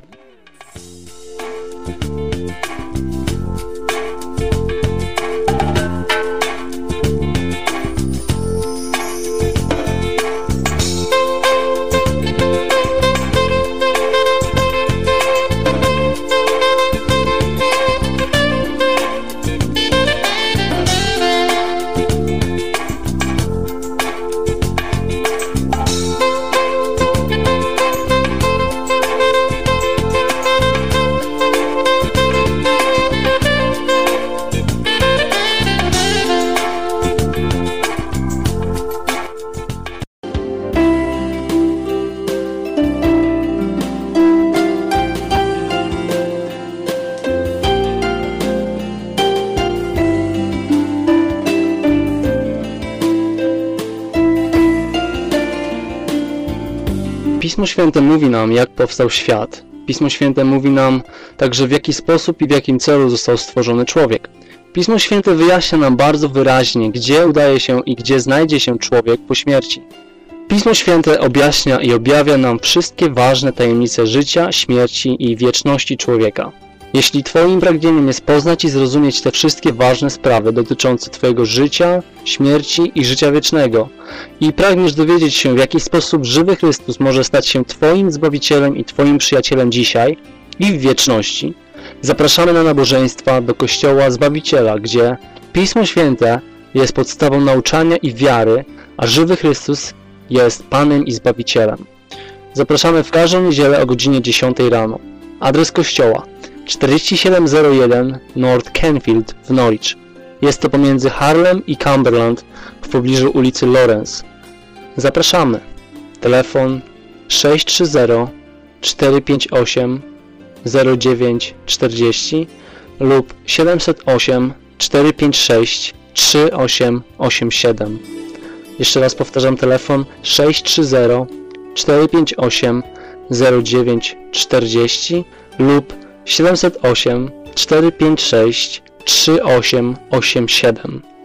Pismo Święte mówi nam, jak powstał świat. Pismo Święte mówi nam także, w jaki sposób i w jakim celu został stworzony człowiek. Pismo Święte wyjaśnia nam bardzo wyraźnie, gdzie udaje się i gdzie znajdzie się człowiek po śmierci. Pismo Święte objaśnia i objawia nam wszystkie ważne tajemnice życia, śmierci i wieczności człowieka. Jeśli Twoim pragnieniem jest poznać i zrozumieć te wszystkie ważne sprawy dotyczące Twojego życia, śmierci i życia wiecznego i pragniesz dowiedzieć się, w jaki sposób żywy Chrystus może stać się Twoim Zbawicielem i Twoim przyjacielem dzisiaj i w wieczności, zapraszamy na nabożeństwa do Kościoła Zbawiciela, gdzie Pismo Święte jest podstawą nauczania i wiary, a żywy Chrystus jest Panem i Zbawicielem. Zapraszamy w każdą niedzielę o godzinie 10 rano. Adres kościoła 4701 North Canfield w Norwich. Jest to pomiędzy Harlem i Cumberland w pobliżu ulicy Lawrence. Zapraszamy. Telefon 630 458 0940 lub 708 456 3887. Jeszcze raz powtarzam, telefon 630 458 0940 lub 708 456 3887.